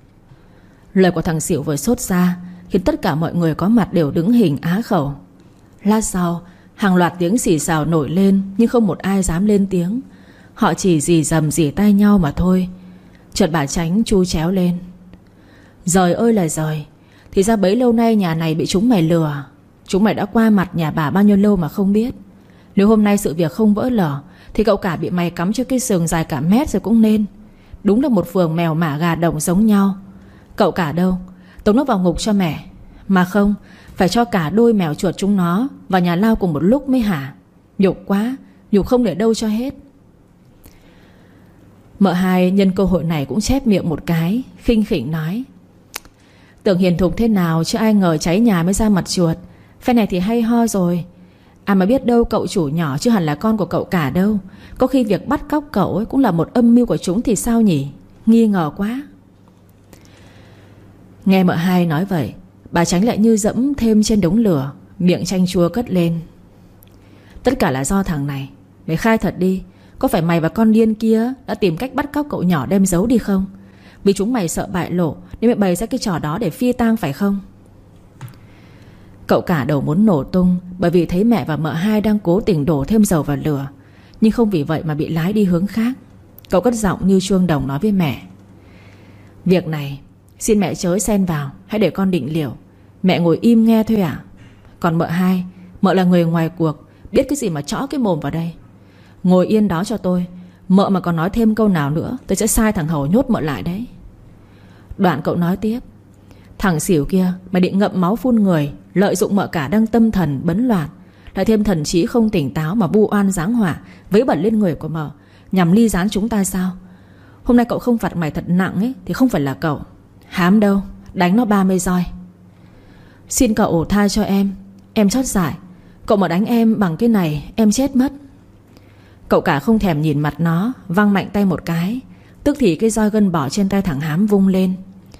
A: Lời của thằng xỉu vừa sốt ra khiến tất cả mọi người có mặt đều đứng hình á khẩu. Lát sau Hàng loạt tiếng xì xào nổi lên, nhưng không một ai dám lên tiếng. Họ chỉ rì rầm rì tai nhau mà thôi. Chợt bà Chánh chu chéo lên: Giời ơi là giời, thì ra bấy lâu nay nhà này bị chúng mày lừa. Chúng mày đã qua mặt nhà bà bao nhiêu lâu mà không biết. Nếu hôm nay sự việc không vỡ lở thì cậu cả bị mày cắm cho cái sừng dài cả mét rồi cũng nên. Đúng là một phường mèo mả gà đồng giống nhau. Cậu cả đâu? Tống nó vào ngục cho mẹ. Mà không, phải cho cả đôi mèo chuột chúng nó vào nhà lao cùng một lúc mới hả? Nhục quá, nhục không để đâu cho hết. Mợ hai nhân cơ hội này cũng chép miệng một cái, khinh khỉnh nói: Tưởng hiền thục thế nào chứ ai ngờ cháy nhà mới ra mặt chuột. Phe này thì hay ho rồi. À mà biết đâu cậu chủ nhỏ chứ hẳn là con của cậu cả đâu. Có khi việc bắt cóc cậu ấy cũng là một âm mưu của chúng thì sao nhỉ? Nghi ngờ quá. Nghe mợ hai nói vậy, bà Chánh lại như dẫm thêm trên đống lửa, miệng chanh chua cất lên: Tất cả là do thằng này. Mày khai thật đi, có phải mày và con điên kia đã tìm cách bắt cóc cậu nhỏ đem giấu đi không? Vì chúng mày sợ bại lộ nên mày bày ra cái trò đó để phi tang phải không? Cậu cả đầu muốn nổ tung, bởi vì thấy mẹ và mợ hai đang cố tình đổ thêm dầu vào lửa, nhưng không vì vậy mà bị lái đi hướng khác. Cậu cất giọng như chuông đồng nói với mẹ: Việc này xin mẹ chớ xen vào, hãy để con định liệu. Mẹ ngồi im nghe thôi à? Còn mợ hai, mợ là người ngoài cuộc, biết cái gì mà chõ cái mồm vào đây. Ngồi yên đó cho tôi. Mợ mà còn nói thêm câu nào nữa, tôi sẽ sai thằng Hầu nhốt mợ lại đấy. Đoạn cậu nói tiếp: Thằng xỉu kia, mày định ngậm máu phun người, lợi dụng mợ cả đang tâm thần bấn loạn, lại thêm thần trí không tỉnh táo mà vu oan giáng họa vấy bẩn lên người của mợ, nhằm ly gián chúng ta sao? Hôm nay cậu không phạt mày thật nặng ấy thì không phải là cậu. Hám đâu, đánh nó ba mươi roi. Xin cậu tha cho em, em chót dại. Cậu mà đánh em bằng cái này em chết mất. Cậu cả không thèm nhìn mặt nó, văng mạnh tay một cái. Tức thì cái roi gân bò trên tay thằng Hám vung lên.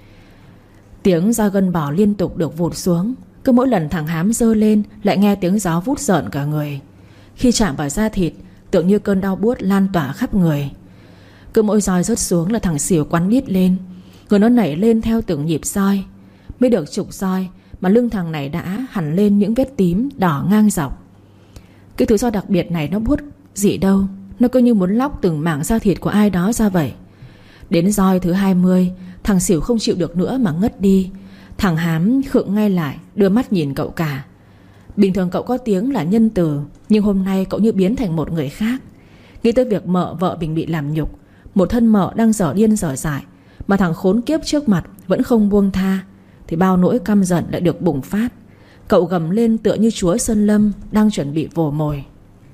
A: Tiếng roi gân bò liên tục được vụt xuống. Cứ mỗi lần thằng Hám giơ lên lại nghe tiếng gió vút rợn cả người. Khi chạm vào da thịt, tưởng như cơn đau buốt lan tỏa khắp người. Cứ mỗi roi rớt xuống là thằng xỉu quắn đít lên. Người nó nảy lên theo từng nhịp roi. Mới được chục roi mà lưng thằng này đã hẳn lên những vết tím đỏ ngang dọc. Cái thứ roi đặc biệt này nó buốt gì đâu, nó cứ như muốn lóc từng mảng da thịt của ai đó ra vậy. Đến roi thứ hai mươi, thằng xỉu không chịu được nữa mà ngất đi. Thằng Hám khựng ngay lại, đưa mắt nhìn cậu cả. Bình thường cậu có tiếng là nhân từ, nhưng hôm nay cậu như biến thành một người khác. Nghĩ tới việc mợ vợ mình bị làm nhục, một thân mợ đang dở điên dở dại, mà thằng khốn kiếp trước mặt vẫn không buông tha, thì bao nỗi căm giận lại được bùng phát. Cậu gầm lên tựa như chúa Sơn Lâm đang chuẩn bị vồ mồi: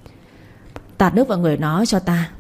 A: Tạt nước vào người nó cho ta.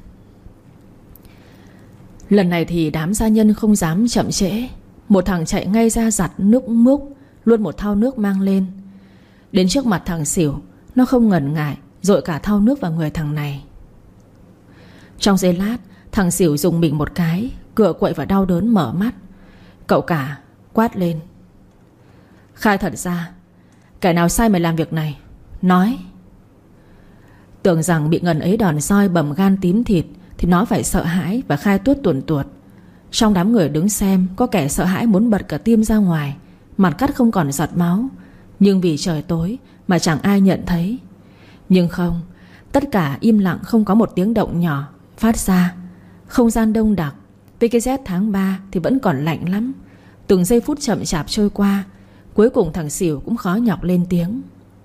A: Lần này thì đám gia nhân không dám chậm trễ. Một thằng chạy ngay ra giặt nước múc luôn một thau nước mang lên. Đến trước mặt thằng xỉu, nó không ngần ngại dội cả thau nước vào người thằng này. Trong giây lát, thằng xỉu dùng mình một cái, cựa quậy và đau đớn mở mắt. Cậu cả quát lên: Khai thật ra, kẻ nào sai mày làm việc này? Nói. Tưởng rằng bị ngần ấy đòn roi bầm gan tím thịt thì nó phải sợ hãi và khai tuốt tuồn tuột. Trong đám người đứng xem, có kẻ sợ hãi muốn bật cả tim ra ngoài, mặt cắt không còn giọt máu. Nhưng vì trời tối mà chẳng ai nhận thấy. Nhưng không, tất cả im lặng, không có một tiếng động nhỏ phát ra. Không gian đông đặc, với cái rét tháng ba thì vẫn còn lạnh lắm. Từng giây phút chậm chạp trôi qua, cuối cùng thằng xỉu cũng khó nhọc lên tiếng: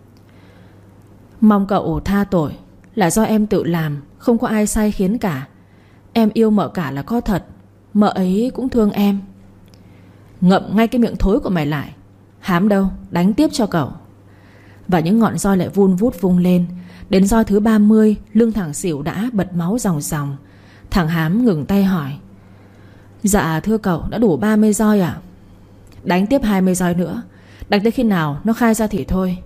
A: Mong cậu tha tội, là do em tự làm, không có ai sai khiến cả. Em yêu mợ cả là có thật, mợ ấy cũng thương em. Ngậm ngay cái miệng thối của mày lại. Hám đâu, đánh tiếp cho cậu. Và những ngọn roi lại vun vút vung lên. Đến roi thứ ba mươi, lưng thằng xỉu đã bật máu ròng ròng. Thằng Hám ngừng tay hỏi: Dạ thưa cậu, đã đủ ba mươi roi à? Đánh tiếp hai mươi roi nữa, đánh tới khi nào nó khai ra thì thôi.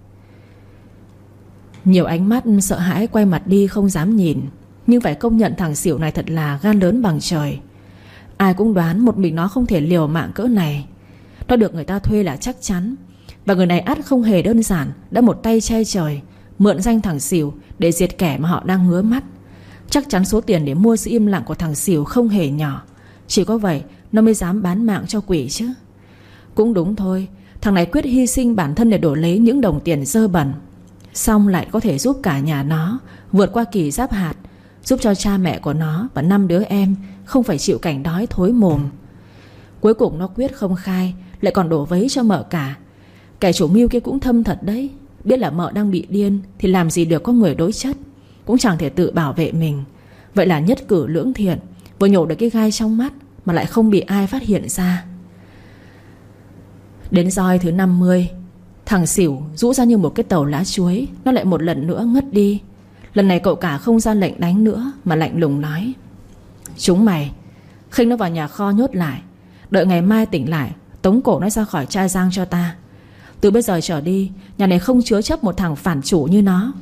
A: Nhiều ánh mắt sợ hãi quay mặt đi không dám nhìn. Nhưng phải công nhận thằng xỉu này thật là gan lớn bằng trời. Ai cũng đoán một mình nó không thể liều mạng cỡ này. Nó được người ta thuê là chắc chắn. Và người này ắt không hề đơn giản, đã một tay che trời mượn danh thằng xỉu để diệt kẻ mà họ đang ngứa mắt. Chắc chắn số tiền để mua sự im lặng của thằng xỉu không hề nhỏ. Chỉ có vậy nó mới dám bán mạng cho quỷ chứ. Cũng đúng thôi, thằng này quyết hy sinh bản thân để đổi lấy những đồng tiền dơ bẩn. xong lại có thể giúp cả nhà nó vượt qua kỳ giáp hạt, giúp cho cha mẹ của nó và năm đứa em không phải chịu cảnh đói thối mồm. Cuối cùng nó quyết không khai, lại còn đổ vấy cho Mợ cả. Kẻ chủ mưu kia cũng thâm thật đấy. Biết là Mợ đang bị điên thì làm gì được có người đối chất, cũng chẳng thể tự bảo vệ mình. Vậy là nhất cử lưỡng thiện, vừa nhổ được cái gai trong mắt mà lại không bị ai phát hiện ra. Đến roi thứ năm mươi, thằng xỉu rũ ra như một cái tàu lá chuối. Nó lại một lần nữa ngất đi. Lần này cậu cả không ra lệnh đánh nữa, mà lạnh lùng nói: chúng mày khinh nó vào nhà kho nhốt lại, đợi ngày mai tỉnh lại tống cổ nó ra khỏi trai giang cho ta. Từ bây giờ trở đi, nhà này không chứa chấp một thằng phản chủ như nó.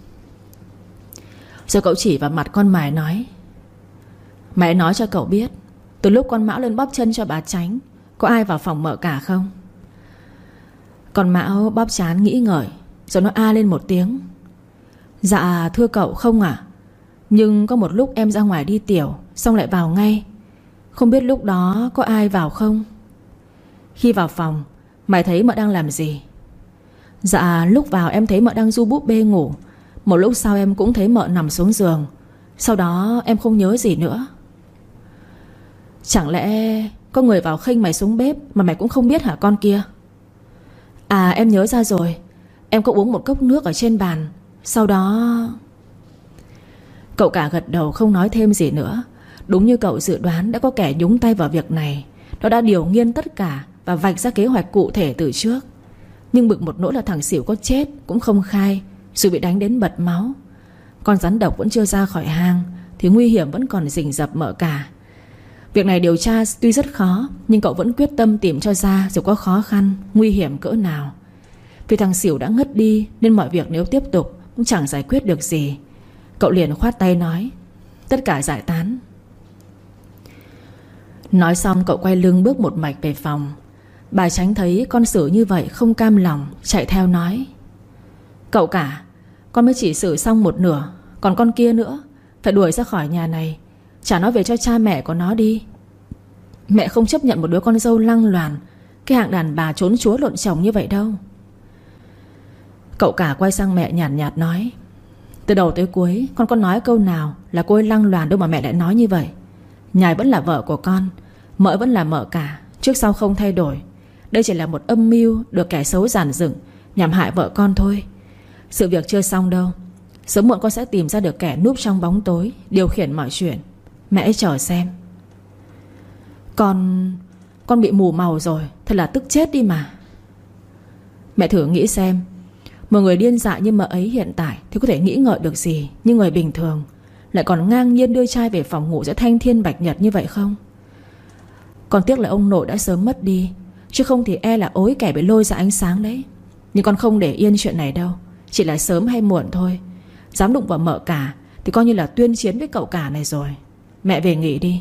A: Rồi cậu chỉ vào mặt con Mài nói: mẹ nói cho cậu biết, từ lúc con Mão lên bóp chân cho bà Tránh, có ai vào phòng Mợ cả không? Con Mão bóp trán nghĩ ngợi, rồi nó a lên một tiếng: dạ thưa cậu không ạ. Nhưng có một lúc em ra ngoài đi tiểu, xong lại vào ngay. Không biết lúc đó có ai vào không? Khi vào phòng, mày thấy Mợ đang làm gì? Dạ lúc vào em thấy Mợ đang du búp bê ngủ. Một lúc sau em cũng thấy Mợ nằm xuống giường. Sau đó em không nhớ gì nữa. Chẳng lẽ có người vào khênh mày xuống bếp mà mày cũng không biết hả con kia? À em nhớ ra rồi, em có uống một cốc nước ở trên bàn. Sau đó... Cậu cả gật đầu không nói thêm gì nữa. Đúng như cậu dự đoán, đã có kẻ nhúng tay vào việc này. Nó đã điều nghiên tất cả và vạch ra kế hoạch cụ thể từ trước. Nhưng bực một nỗi là thằng xỉu có chết cũng không khai, rồi bị đánh đến bật máu. Con rắn độc vẫn chưa ra khỏi hang, thì nguy hiểm vẫn còn rình rập Mợ cả. Việc này điều tra tuy rất khó, nhưng cậu vẫn quyết tâm tìm cho ra, dù có khó khăn, nguy hiểm cỡ nào. Vì thằng xỉu đã ngất đi, nên mọi việc nếu tiếp tục cũng chẳng giải quyết được gì. Cậu liền khoát tay nói: tất cả giải tán. Nói xong cậu quay lưng bước một mạch về phòng. Bà Tránh thấy con xử như vậy không cam lòng, chạy theo nói: cậu cả, con mới chỉ xử xong một nửa, còn con kia nữa phải đuổi ra khỏi nhà này, trả nó về cho cha mẹ của nó đi. Mẹ không chấp nhận một đứa con dâu lăng loàn, cái hạng đàn bà trốn chúa lộn chồng như vậy đâu. Cậu cả quay sang mẹ nhàn nhạt, nhạt nói: từ đầu tới cuối con có nói câu nào là cô ấy lăng loàn đâu mà mẹ lại nói như vậy. Nhài vẫn là vợ của con, Mợ vẫn là Mợ cả, trước sau không thay đổi. Đây chỉ là một âm mưu được kẻ xấu dàn dựng nhằm hại vợ con thôi. Sự việc chưa xong đâu. Sớm muộn con sẽ tìm ra được kẻ núp trong bóng tối, điều khiển mọi chuyện. Mẹ chờ xem. Con... Con bị mù màu rồi, thật là tức chết đi mà. Mẹ thử nghĩ xem, một người điên dại như Mợ ấy hiện tại thì có thể nghĩ ngợi được gì, như người bình thường lại còn ngang nhiên đưa trai về phòng ngủ giữa thanh thiên bạch nhật như vậy không? Con tiếc là ông nội đã sớm mất đi, chứ không thì e là ối kẻ bị lôi ra ánh sáng đấy. Nhưng con không để yên chuyện này đâu, chỉ là sớm hay muộn thôi. Dám đụng vào Mợ cả thì coi như là tuyên chiến với cậu cả này rồi. Mẹ về nghỉ đi.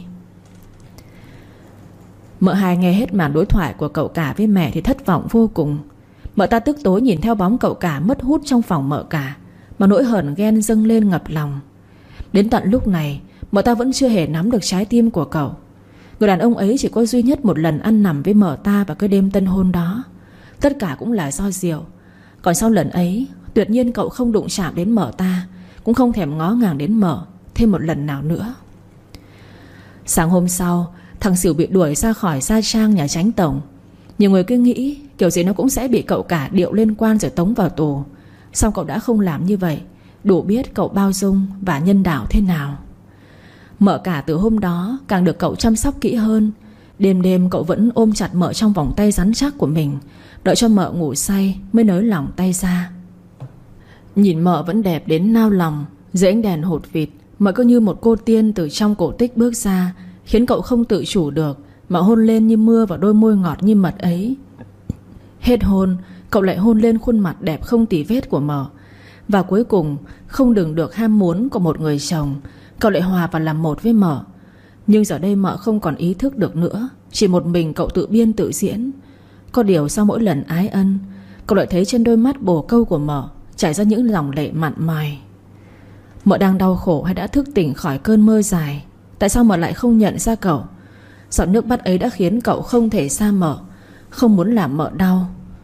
A: Mợ hai nghe hết màn đối thoại của cậu cả với mẹ thì thất vọng vô cùng. Mợ ta tức tối nhìn theo bóng cậu cả mất hút trong phòng Mợ cả, mà nỗi hờn ghen dâng lên ngập lòng. Đến tận lúc này Mợ ta vẫn chưa hề nắm được trái tim của cậu. Người đàn ông ấy chỉ có duy nhất một lần ăn nằm với Mợ ta vào cái đêm tân hôn đó. Tất cả cũng là do rượu. Còn sau lần ấy tuyệt nhiên cậu không đụng chạm đến Mợ ta, cũng không thèm ngó ngàng đến Mợ thêm một lần nào nữa. Sáng hôm sau, thằng xỉu bị đuổi ra khỏi gia trang nhà Chánh tổng. Nhiều người cứ nghĩ kiểu gì nó cũng sẽ bị cậu cả điệu lên quan rồi tống vào tù. Song cậu đã không làm như vậy, đủ biết cậu bao dung và nhân đạo thế nào. Mợ cả từ hôm đó càng được cậu chăm sóc kỹ hơn. Đêm đêm cậu vẫn ôm chặt Mợ trong vòng tay rắn chắc của mình, đợi cho Mợ ngủ say mới nới lỏng tay ra. Nhìn Mợ vẫn đẹp đến nao lòng. Dưới ánh đèn hột vịt, Mợ cứ như một cô tiên từ trong cổ tích bước ra, khiến cậu không tự chủ được mà hôn lên như mưa vào đôi môi ngọt như mật ấy. Hết hôn, cậu lại hôn lên khuôn mặt đẹp không tì vết của Mợ. Và cuối cùng, không đừng được ham muốn của một người chồng, cậu lại hòa vào làm một với Mợ. Nhưng giờ đây Mợ không còn ý thức được nữa, chỉ một mình cậu tự biên tự diễn. Có điều sau mỗi lần ái ân, cậu lại thấy trên đôi mắt bồ câu của Mợ chảy ra những dòng lệ mặn mòi. Mợ đang đau khổ hay đã thức tỉnh khỏi cơn mơ dài? Tại sao Mợ lại không nhận ra cậu? Giọt nước mắt ấy đã khiến cậu không thể xa Mợ, không muốn làm Mợ đau.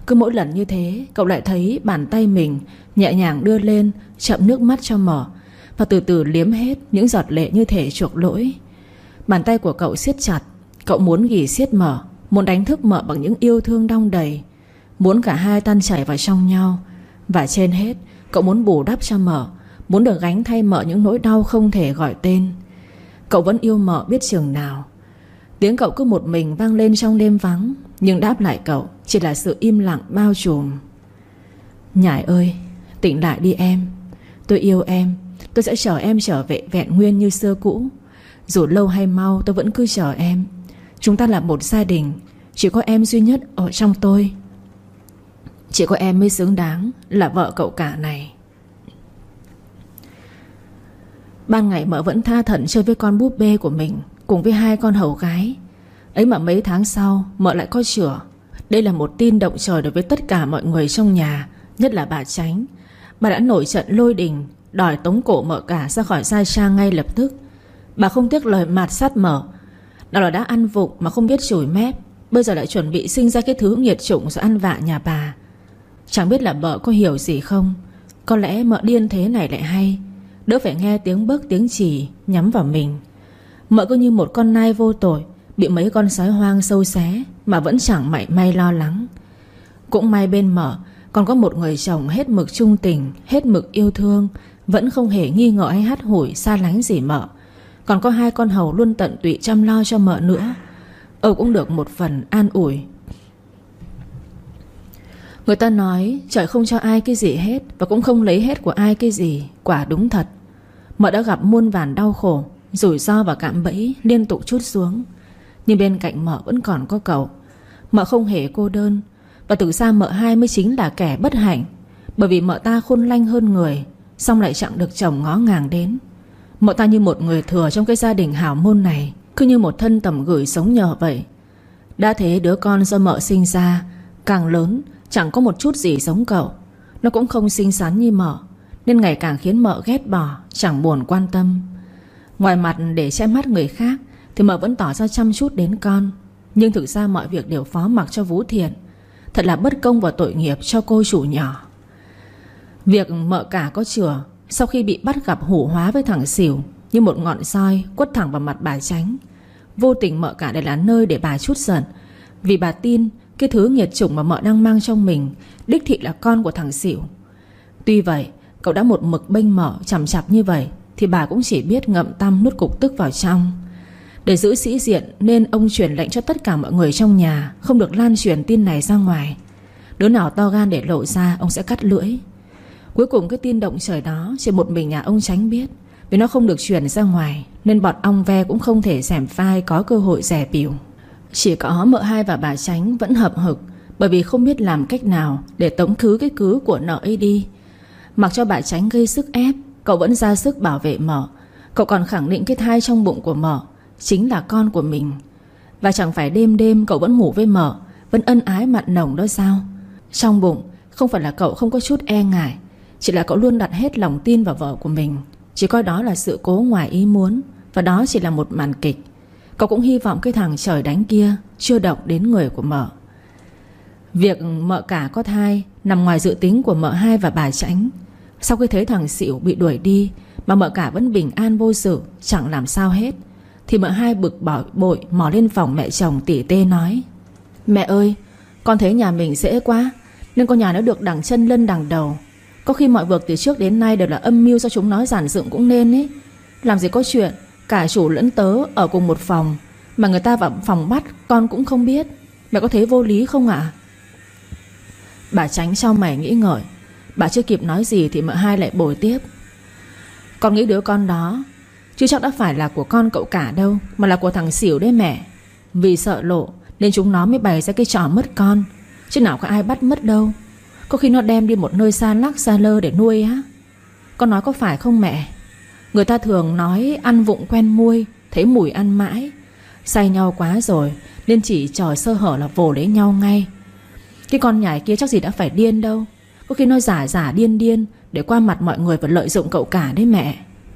A: Cứ mỗi lần như thế, cậu lại thấy bàn tay mình nhẹ nhàng đưa lên, chậm nước mắt cho Mợ, và từ từ liếm hết những giọt lệ như thể chuộc lỗi. Bàn tay của cậu siết chặt. Cậu muốn ghì siết Mợ, muốn đánh thức Mợ bằng những yêu thương đong đầy, muốn cả hai tan chảy vào trong nhau. Và trên hết, cậu muốn bù đắp cho Mợ, muốn được gánh thay Mợ những nỗi đau không thể gọi tên. Cậu vẫn yêu Mợ biết chừng nào. Tiếng cậu cứ một mình vang lên trong đêm vắng, nhưng đáp lại cậu chỉ là sự im lặng bao trùm. Nhài ơi, tỉnh lại đi em. Tôi yêu em. Tôi sẽ chờ em trở về vẹn nguyên như xưa cũ. Dù lâu hay mau tôi vẫn cứ chờ em. Chúng ta là một gia đình. Chỉ có em duy nhất ở trong tôi. Chỉ có em mới xứng đáng là vợ cậu cả này. Ban ngày Mợ vẫn tha thẩn chơi với con búp bê của mình, cùng với hai con hầu gái. Ấy mà mấy tháng sau Mợ lại có chữa. Đây là một tin động trời đối với tất cả mọi người trong nhà, nhất là bà Chánh. Bà đã nổi trận lôi đình, đòi tống cổ Mợ cả ra khỏi gia trang ngay lập tức. Bà không tiếc lời mạt sát Mợ. Nào là đã ăn vụng mà không biết chửi mép, bây giờ lại chuẩn bị sinh ra cái thứ nghiệt chủng rồi ăn vạ nhà bà. Chẳng biết là Mợ có hiểu gì không. Có lẽ Mợ điên thế này lại hay, đỡ phải nghe tiếng bấc tiếng chỉ nhắm vào mình. Mợ cứ như một con nai vô tội, bị mấy con sói hoang sâu xé mà vẫn chẳng mảy may lo lắng. Cũng may bên Mợ còn có một người chồng hết mực trung tình, hết mực yêu thương, vẫn không hề nghi ngờ hay hắt hủi xa lánh gì Mợ. Còn có hai con hầu luôn tận tụy chăm lo cho Mợ nữa. Âu cũng được một phần an ủi. Người ta nói trời không cho ai cái gì hết, và cũng không lấy hết của ai cái gì. Quả đúng thật. Mợ đã gặp muôn vàn đau khổ, rủi ro và cạm bẫy liên tục trút xuống. Nhưng bên cạnh Mợ vẫn còn có cậu. Mợ không hề cô đơn. Và từ xa Mợ hai mới chính là kẻ bất hạnh, bởi vì Mợ ta khôn lanh hơn người, xong lại chẳng được chồng ngó ngàng đến. Mợ ta như một người thừa trong cái gia đình hảo môn này, cứ như một thân tầm gửi sống nhờ vậy. Đã thế đứa con do Mợ sinh ra càng lớn chẳng có một chút gì giống cậu. Nó cũng không xinh xắn như Mợ, nên ngày càng khiến Mợ ghét bỏ, chẳng buồn quan tâm. Ngoài mặt để che mắt người khác thì Mợ vẫn tỏ ra chăm chút đến con, nhưng thực ra mọi việc đều phó mặc cho Vũ Thiện. Thật là bất công và tội nghiệp cho cô chủ nhỏ. Việc Mợ cả có chửa sau khi bị bắt gặp hủ hóa với thằng Xỉu như một ngọn roi quất thẳng vào mặt bà Chánh. Vô tình Mợ cả đây là nơi để bà trút giận, vì bà tin cái thứ nghiệt chủng mà Mợ đang mang trong mình đích thị là con của thằng Xỉu. Tuy vậy cậu đã một mực bênh Mợ chằm chặp như vậy, thì bà cũng chỉ biết ngậm tăm nuốt cục tức vào trong. Để giữ sĩ diện nên ông truyền lệnh cho tất cả mọi người trong nhà không được lan truyền tin này ra ngoài. Đứa nào to gan để lộ ra, ông sẽ cắt lưỡi. Cuối cùng cái tin động trời đó chỉ một mình nhà ông Chánh biết. Vì nó không được truyền ra ngoài, nên bọn ong ve cũng không thể xẻm phai có cơ hội rẻ bỉu. Chỉ có Mợ hai và bà Chánh vẫn hậm hực, bởi vì không biết làm cách nào để tống khứ cái cứ của nợ ấy đi. Mặc cho bà Chánh gây sức ép, cậu vẫn ra sức bảo vệ Mợ. Cậu còn khẳng định cái thai trong bụng của Mợ chính là con của mình. Và chẳng phải đêm đêm cậu vẫn ngủ với Mợ, vẫn ân ái mặn nồng đó sao? Trong bụng không phải là cậu không có chút e ngại, chỉ là cậu luôn đặt hết lòng tin vào vợ của mình, chỉ coi đó là sự cố ngoài ý muốn, và đó chỉ là một màn kịch. Cậu cũng hy vọng cái thằng trời đánh kia chưa động đến người của Mợ. Việc Mợ cả có thai nằm ngoài dự tính của Mợ hai và bà Chánh. Sau khi thấy thằng Xỉu bị đuổi đi mà Mợ cả vẫn bình an vô sự, chẳng làm sao hết, thì Mợ hai bực bội bội mò lên phòng mẹ chồng tỉ tê nói: Mẹ ơi, con thấy nhà mình dễ quá, nên con nhà nó được đằng chân lân đằng đầu. Có khi mọi việc từ trước đến nay đều là âm mưu do chúng nói giản dựng cũng nên ấy. Làm gì có chuyện cả chủ lẫn tớ ở cùng một phòng mà người ta vào phòng bắt con cũng không biết. Mẹ có thấy vô lý không ạ? À? Bà Chánh sau mày nghĩ ngợi. Bà chưa kịp nói gì thì Mợ hai lại bồi tiếp: Con nghĩ đứa con đó chứ chắc đã phải là của con cậu cả đâu, mà là của thằng Xỉu đấy mẹ. Vì sợ lộ nên chúng nó mới bày ra cái trò mất con, chứ nào có ai bắt mất đâu. Có khi nó đem đi một nơi xa lắc xa lơ để nuôi á. Con nói có phải không mẹ? Người ta thường nói ăn vụng quen muôi, thấy mùi ăn mãi. Say nhau quá rồi nên chỉ chờ sơ hở là vồ lấy nhau ngay. Cái con nhảy kia chắc gì đã phải điên đâu. Có khi nó giả giả điên điên để qua mặt mọi người và lợi dụng cậu cả đấy mẹ.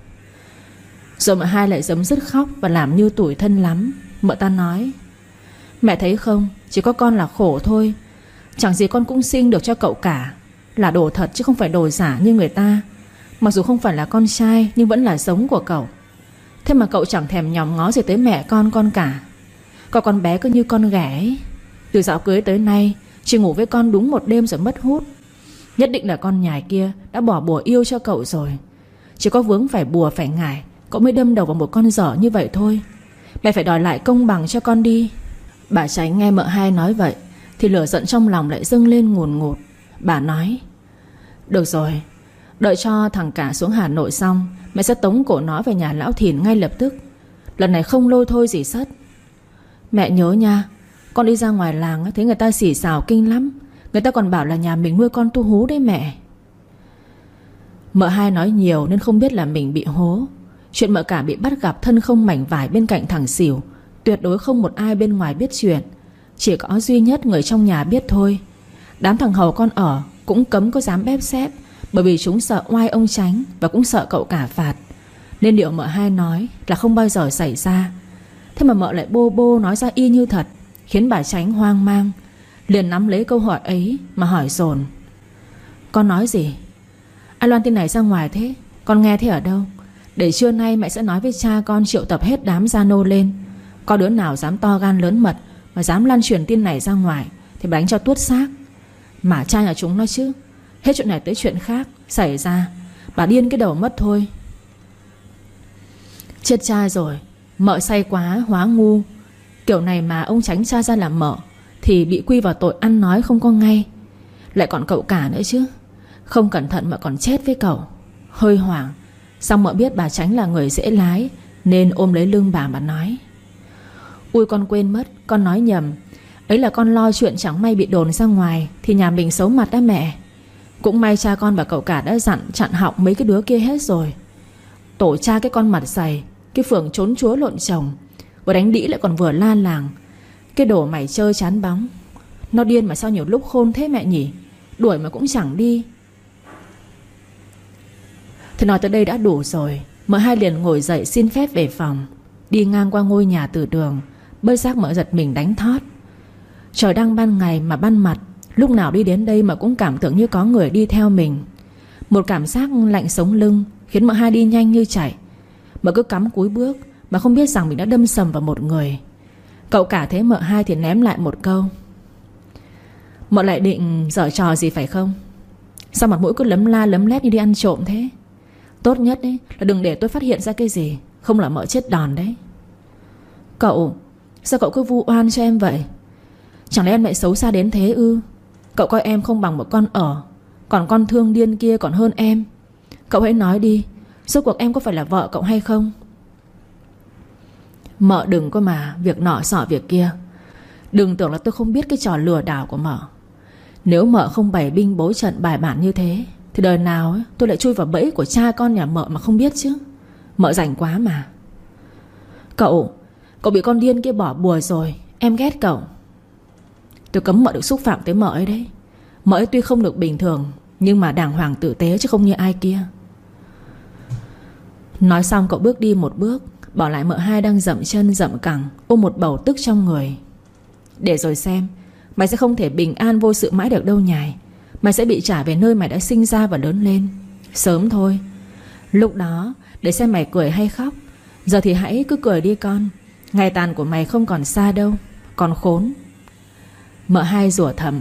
A: Rồi Mợ hai lại giấm dứt khóc và làm như tủi thân lắm. Mợ ta nói: Mẹ thấy không, chỉ có con là khổ thôi. Chẳng gì con cũng sinh được cho cậu cả. Là đồ thật chứ không phải đồ giả như người ta. Mặc dù không phải là con trai nhưng vẫn là giống của cậu. Thế mà cậu chẳng thèm nhòm ngó gì tới mẹ con con cả. Coi con bé cứ như con ghẻ ấy. Từ dạo cưới tới nay chỉ ngủ với con đúng một đêm rồi mất hút. Nhất định là con nhài kia đã bỏ bùa yêu cho cậu rồi. Chỉ có vướng phải bùa phải ngải, cậu mới đâm đầu vào một con dở như vậy thôi. Mẹ phải đòi lại công bằng cho con đi. Bà Tránh nghe mợ hai nói vậy thì lửa giận trong lòng lại dâng lên ngùn ngụt. Bà nói: được rồi, đợi cho thằng cả xuống Hà Nội xong, mẹ sẽ tống cổ nó về nhà lão Thìn ngay lập tức. Lần này không lôi thôi gì sất. Mẹ nhớ nha, con đi ra ngoài làng thấy người ta xì xào kinh lắm. Người ta còn bảo là nhà mình nuôi con tu hú đấy mẹ. Mợ hai nói nhiều nên không biết là mình bị hố. Chuyện mợ cả bị bắt gặp thân không mảnh vải bên cạnh thằng xỉu tuyệt đối không một ai bên ngoài biết chuyện. Chỉ có duy nhất người trong nhà biết thôi. Đám thằng hầu con ở cũng cấm có dám bép xép, bởi vì chúng sợ oai ông Tránh và cũng sợ cậu cả phạt. Nên điều mợ hai nói là không bao giờ xảy ra. Thế mà mợ lại bô bô nói ra y như thật, khiến bà Tránh hoang mang. Liền nắm lấy câu hỏi ấy mà hỏi dồn: con nói gì? Ai loan tin này ra ngoài thế? Con nghe thế ở đâu? Để trưa nay mẹ sẽ nói với cha con triệu tập hết đám gia nô lên. Có đứa nào dám to gan lớn mật mà dám lan truyền tin này ra ngoài thì bà đánh cho tuốt xác. Mà cha nhà chúng nó chứ, hết chuyện này tới chuyện khác xảy ra, bà điên cái đầu mất thôi. Chết cha rồi, mợ say quá hóa ngu. Kiểu này mà ông Tránh cha ra làm mợ thì bị quy vào tội ăn nói không có ngay. Lại còn cậu cả nữa chứ. Không cẩn thận mợ còn chết với cậu. Hơi hoảng. Xong mợ biết bà Tránh là người dễ lái nên ôm lấy lưng bà mà nói: ui con quên mất, con nói nhầm. Ấy là con lo chuyện chẳng may bị đồn ra ngoài thì nhà mình xấu mặt đó mẹ. Cũng may cha con và cậu cả đã dặn chặn họng mấy cái đứa kia hết rồi. Tổ cha cái con mặt dày, cái phường trốn chúa lộn chồng, vừa đánh đĩ lại còn vừa la làng. Cái đồ mày chơi chán bóng. Nó điên mà sao nhiều lúc khôn thế mẹ nhỉ. Đuổi mà cũng chẳng đi. Thế nói tới đây đã đủ rồi. Mợ hai liền ngồi dậy xin phép về phòng. Đi ngang qua ngôi nhà từ đường, bất giác mợ giật mình đánh thót. Trời đang ban ngày mà ban mặt. Lúc nào đi đến đây mà cũng cảm tưởng như có người đi theo mình. Một cảm giác lạnh sống lưng khiến mợ hai đi nhanh như chạy. Mợ cứ cắm cúi bước mà không biết rằng mình đã đâm sầm vào một người. Cậu cả thấy mợ hai thì ném lại một câu: mợ lại định giở trò gì phải không? Sao mặt mũi cứ lấm la lấm lét như đi ăn trộm thế? Tốt nhất đấy là đừng để tôi phát hiện ra cái gì, không là mợ chết đòn đấy. Cậu, sao cậu cứ vu oan cho em vậy? Chẳng lẽ em lại xấu xa đến thế ư? Cậu coi em không bằng một con ở, còn con thương điên kia còn hơn em. Cậu hãy nói đi, rốt cuộc em có phải là vợ cậu hay không? Mợ đừng có mà việc nọ xỏ việc kia. Đừng tưởng là tôi không biết cái trò lừa đảo của mợ. Nếu mợ không bày binh bố trận bài bản như thế thì đời nào ấy, tôi lại chui vào bẫy của cha con nhà mợ mà không biết chứ. Mợ rảnh quá mà. Cậu, cậu bị con điên kia bỏ bùa rồi. Em ghét cậu. Tôi cấm mợ được xúc phạm tới mợ ấy đấy. Mợ ấy tuy không được bình thường nhưng mà đàng hoàng tử tế chứ không như ai kia. Nói xong cậu bước đi một bước, bỏ lại mợ hai đang dậm chân dậm cẳng, ôm một bầu tức trong người. Để rồi xem, mày sẽ không thể bình an vô sự mãi được đâu nhài. Mày sẽ bị trả về nơi mày đã sinh ra và lớn lên. Sớm thôi. Lúc đó để xem mày cười hay khóc. Giờ thì hãy cứ cười đi con. Ngày tàn của mày không còn xa đâu. Còn khốn. Mợ hai rủa thầm.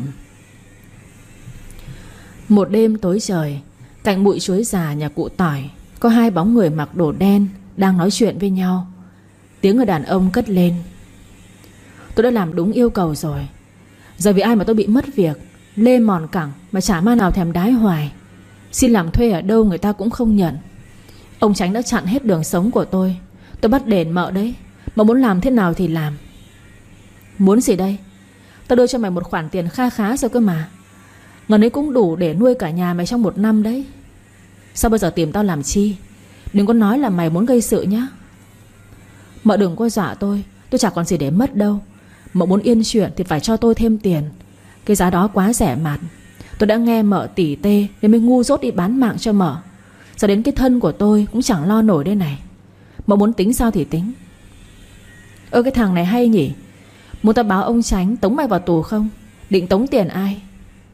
A: Một đêm tối trời, cạnh bụi chuối già nhà cụ Tỏi, có hai bóng người mặc đồ đen đang nói chuyện với nhau. Tiếng người đàn ông cất lên: tôi đã làm đúng yêu cầu rồi. Giờ vì ai mà tôi bị mất việc, lê mòn cẳng mà chả ma nào thèm đái hoài. Xin làm thuê ở đâu người ta cũng không nhận. Ông Tránh đã chặn hết đường sống của tôi. Tôi bắt đền mợ đấy. Mà muốn làm thế nào thì làm. Muốn gì đây? Tao đưa cho mày một khoản tiền kha khá rồi cơ mà. Ngân ấy cũng đủ để nuôi cả nhà mày trong một năm đấy. Sao bây giờ tìm tao làm chi? Đừng có nói là mày muốn gây sự nhá. Mợ đừng có dọa tôi. Tôi chả còn gì để mất đâu. Mợ muốn yên chuyện thì phải cho tôi thêm tiền. Cái giá đó quá rẻ mạt. Tôi đã nghe mợ tỉ tê nên mới ngu dốt đi bán mạng cho mợ. Giờ đến cái thân của tôi cũng chẳng lo nổi đây này. Mợ muốn tính sao thì tính. Ơ cái thằng này hay nhỉ. Muốn tao báo ông Tránh tống mày vào tù không? Định tống tiền ai?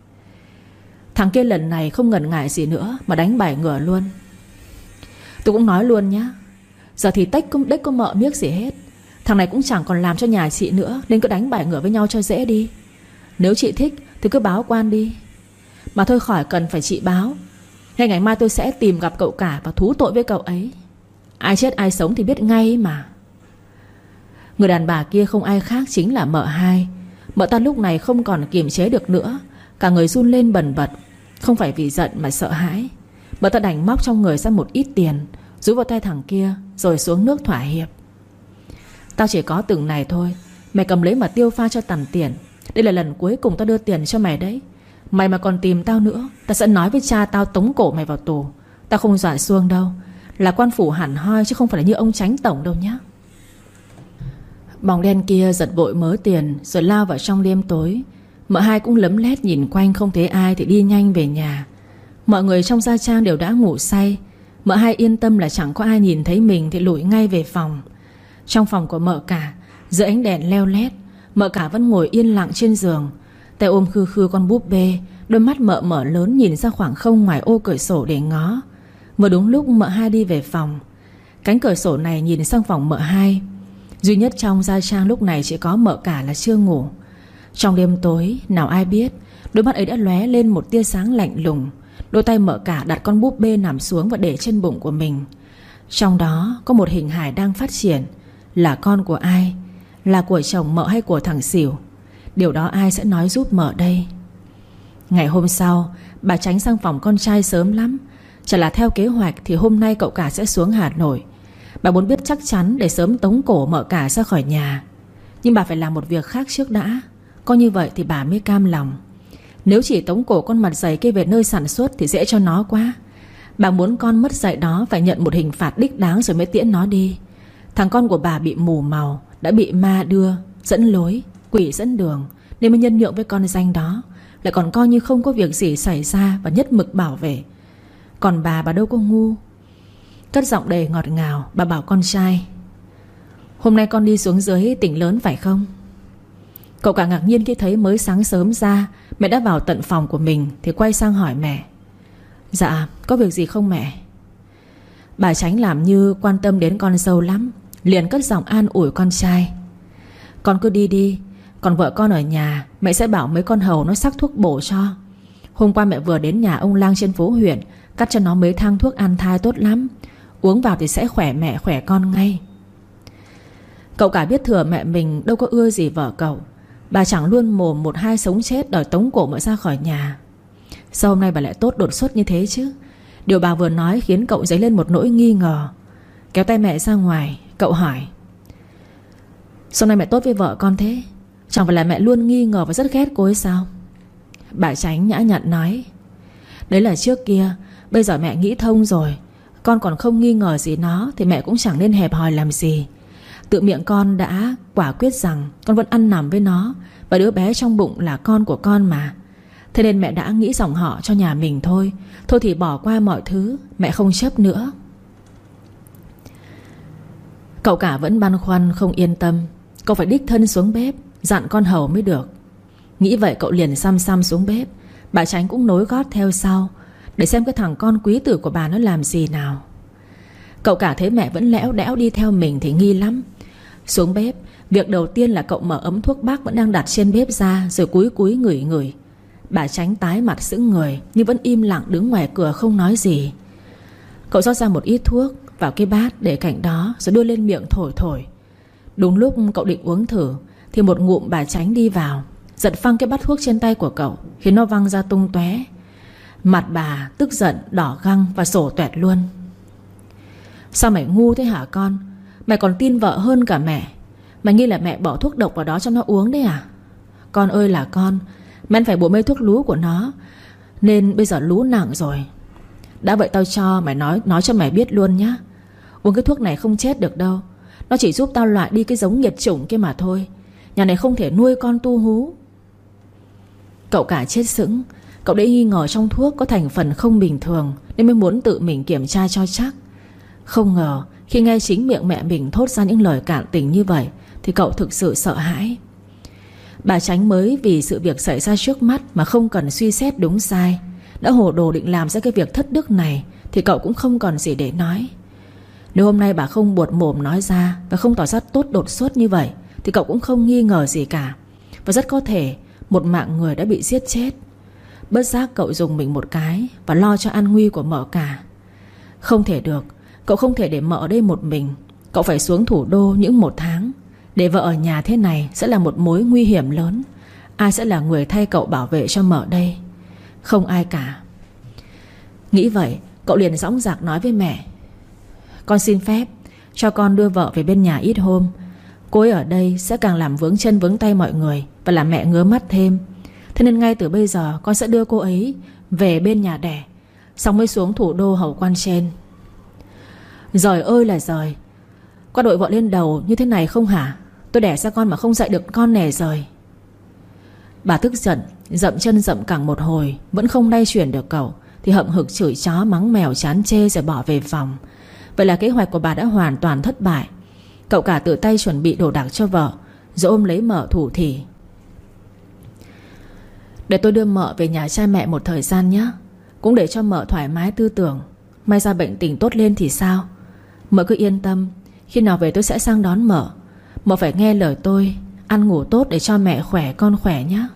A: Thằng kia lần này không ngần ngại gì nữa mà đánh bài ngửa luôn. Tôi cũng nói luôn nhá, giờ thì tách cũng đếch có mợ miếc gì hết. Thằng này cũng chẳng còn làm cho nhà chị nữa, nên cứ đánh bài ngửa với nhau cho dễ đi. Nếu chị thích thì cứ báo quan đi. Mà thôi khỏi cần phải chị báo. Ngay ngày mai tôi sẽ tìm gặp cậu cả và thú tội với cậu ấy. Ai chết ai sống thì biết ngay mà. Người đàn bà kia không ai khác chính là mợ hai. Mợ ta lúc này không còn kiềm chế được nữa, cả người run lên bần bật. Không phải vì giận mà sợ hãi. Mợ ta đành móc trong người ra một ít tiền, rúi vào tay thằng kia, rồi xuống nước thỏa hiệp. Tao chỉ có từng này thôi, mày cầm lấy mà tiêu pha cho tằn tiền. Đây là lần cuối cùng tao đưa tiền cho mày đấy. Mày mà còn tìm tao nữa, tao sẽ nói với cha tao tống cổ mày vào tù. Tao không dọa xuông đâu, là quan phủ hẳn hoi chứ không phải là như ông chánh tổng đâu nhá. Bóng đen kia giật vội mớ tiền rồi lao vào trong đêm tối. Mợ hai cũng lấm lét nhìn quanh không thấy ai thì đi nhanh về nhà. Mọi người trong gia trang đều đã ngủ say. Mợ hai yên tâm là chẳng có ai nhìn thấy mình thì lủi ngay về phòng. Trong phòng của mợ cả, giữa ánh đèn leo lét, mợ cả vẫn ngồi yên lặng trên giường, tay ôm khư khư con búp bê. Đôi mắt mợ mở lớn nhìn ra khoảng không ngoài ô cửa sổ để ngó. Vừa đúng lúc mợ hai đi về phòng. Cánh cửa sổ này nhìn sang phòng mợ hai. Duy nhất trong gia trang lúc này chỉ có mợ cả là chưa ngủ. Trong đêm tối nào ai biết đôi mắt ấy đã lóe lên một tia sáng lạnh lùng. Đôi tay mợ cả đặt con búp bê nằm xuống và để trên bụng của mình. Trong đó có một hình hài đang phát triển. Là con của ai? Là của chồng mợ hay của thằng xỉu? Điều đó ai sẽ nói giúp mợ đây? Ngày hôm sau, bà Tránh sang phòng con trai sớm lắm. Chả là theo kế hoạch thì hôm nay cậu cả sẽ xuống Hà Nội. Bà muốn biết chắc chắn để sớm tống cổ mợ cả ra khỏi nhà. Nhưng bà phải làm một việc khác trước đã. Có như vậy thì bà mới cam lòng. Nếu chỉ tống cổ con mặt dày kia về nơi sản xuất thì dễ cho nó quá. Bà muốn con mất dạy đó phải nhận một hình phạt đích đáng rồi mới tiễn nó đi. Thằng con của bà bị mù màu, đã bị ma đưa, dẫn lối, quỷ dẫn đường, nên mới nhân nhượng với con danh đó. Lại còn coi như không có việc gì xảy ra và nhất mực bảo vệ. Còn bà, bà đâu có ngu. Cất giọng đầy ngọt ngào, bà bảo con trai: hôm nay con đi xuống dưới tỉnh lớn phải không? Cậu cả ngạc nhiên khi thấy mới sáng sớm ra mẹ đã vào tận phòng của mình, thì quay sang hỏi mẹ: dạ, có việc gì không mẹ? Bà Tránh làm như quan tâm đến con dâu lắm, liền cất giọng an ủi con trai: con cứ đi đi, còn vợ con ở nhà, mẹ sẽ bảo mấy con hầu nó sắc thuốc bổ cho. Hôm qua mẹ vừa đến nhà ông lang trên phố huyện, cắt cho nó mấy thang thuốc an thai tốt lắm. Uống vào thì sẽ khỏe mẹ khỏe con ngay. Cậu cả biết thừa mẹ mình đâu có ưa gì vợ cậu. Bà chẳng luôn mồm một hai sống chết đòi tống cổ mợ ra khỏi nhà. Sao hôm nay bà lại tốt đột xuất như thế chứ? Điều bà vừa nói khiến cậu dấy lên một nỗi nghi ngờ. Kéo tay mẹ ra ngoài, cậu hỏi: sao nay mẹ tốt với vợ con thế? Chẳng phải là mẹ luôn nghi ngờ và rất ghét cô ấy sao? Bà Tránh nhã nhặn nói: đấy là trước kia, bây giờ mẹ nghĩ thông rồi. Con còn không nghi ngờ gì nó thì mẹ cũng chẳng nên hẹp hòi làm gì. Tự miệng con đã quả quyết rằng con vẫn ăn nằm với nó, và đứa bé trong bụng là con của con mà. Thế nên mẹ đã nghĩ dòng họ cho nhà mình thôi. Thôi thì bỏ qua mọi thứ, mẹ không chấp nữa. Cậu cả vẫn băn khoăn không yên tâm. Cậu phải đích thân xuống bếp dặn con hầu mới được. Nghĩ vậy cậu liền xăm xăm xuống bếp. Bà Tránh cũng nối gót theo sau, để xem cái thằng con quý tử của bà nó làm gì nào. Cậu cả thấy mẹ vẫn lẽo đẽo đi theo mình thì nghi lắm. Xuống bếp, việc đầu tiên là cậu mở ấm thuốc bắc vẫn đang đặt trên bếp ra, rồi cúi cúi ngửi ngửi. Bà Tránh tái mặt sững người, nhưng vẫn im lặng đứng ngoài cửa không nói gì. Cậu rót ra một ít thuốc vào cái bát để cạnh đó, rồi đưa lên miệng thổi thổi. Đúng lúc cậu định uống thử thì một ngụm bà Tránh đi vào, giật phăng cái bát thuốc trên tay của cậu, khiến nó văng ra tung tóe. Mặt bà tức giận đỏ găng và sổ toẹt luôn. Sao mày ngu thế hả con? Mày còn tin vợ hơn cả mẹ. Mày nghĩ là mẹ bỏ thuốc độc vào đó cho nó uống đấy à? Con ơi là con, mẹ phải bổ mê thuốc lú của nó, nên bây giờ lú nặng rồi. Đã vậy tao cho mày nói Nói cho mày biết luôn nhá. Uống cái thuốc này không chết được đâu. Nó chỉ giúp tao loại đi cái giống nghiệt chủng kia mà thôi. Nhà này không thể nuôi con tu hú. Cậu cả chết sững. Cậu đã nghi ngờ trong thuốc có thành phần không bình thường, nên mới muốn tự mình kiểm tra cho chắc. Không ngờ khi nghe chính miệng mẹ mình thốt ra những lời cạn tình như vậy thì cậu thực sự sợ hãi. Bà Chánh mới vì sự việc xảy ra trước mắt mà không cần suy xét đúng sai, đã hồ đồ định làm ra cái việc thất đức này, thì cậu cũng không còn gì để nói. Nếu hôm nay bà không buột mồm nói ra và không tỏ ra tốt đột xuất như vậy, thì cậu cũng không nghi ngờ gì cả. Và rất có thể một mạng người đã bị giết chết. Bất giác cậu dùng mình một cái và lo cho an nguy của mợ cả. Không thể được, cậu không thể để mợ ở đây một mình. Cậu phải xuống thủ đô những một tháng. Để vợ ở nhà thế này sẽ là một mối nguy hiểm lớn. Ai sẽ là người thay cậu bảo vệ cho mợ đây? Không ai cả. Nghĩ vậy, cậu liền dõng dạc nói với mẹ: Con xin phép cho con đưa vợ về bên nhà ít hôm. Cô ấy ở đây sẽ càng làm vướng chân vướng tay mọi người và làm mẹ ngứa mắt thêm. Thế nên ngay từ bây giờ con sẽ đưa cô ấy về bên nhà đẻ, xong mới xuống thủ đô hầu quan trên. Giời ơi là giời, con đội vợ lên đầu như thế này không hả? Tôi đẻ ra con mà không dạy được con nè giời. Bà tức giận, dậm chân dậm cẳng một hồi vẫn không lay chuyển được cậu, thì hậm hực chửi chó mắng mèo chán chê rồi bỏ về phòng. Vậy là kế hoạch của bà đã hoàn toàn thất bại. Cậu cả tự tay chuẩn bị đồ đạc cho vợ, rồi ôm lấy mợ thủ thỉ: Để tôi đưa mợ về nhà cha mẹ một thời gian nhé, cũng để cho mợ thoải mái tư tưởng. May ra bệnh tình tốt lên thì sao? Mợ cứ yên tâm, khi nào về tôi sẽ sang đón mợ. Mợ phải nghe lời tôi, ăn ngủ tốt để cho mẹ khỏe con khỏe nhé.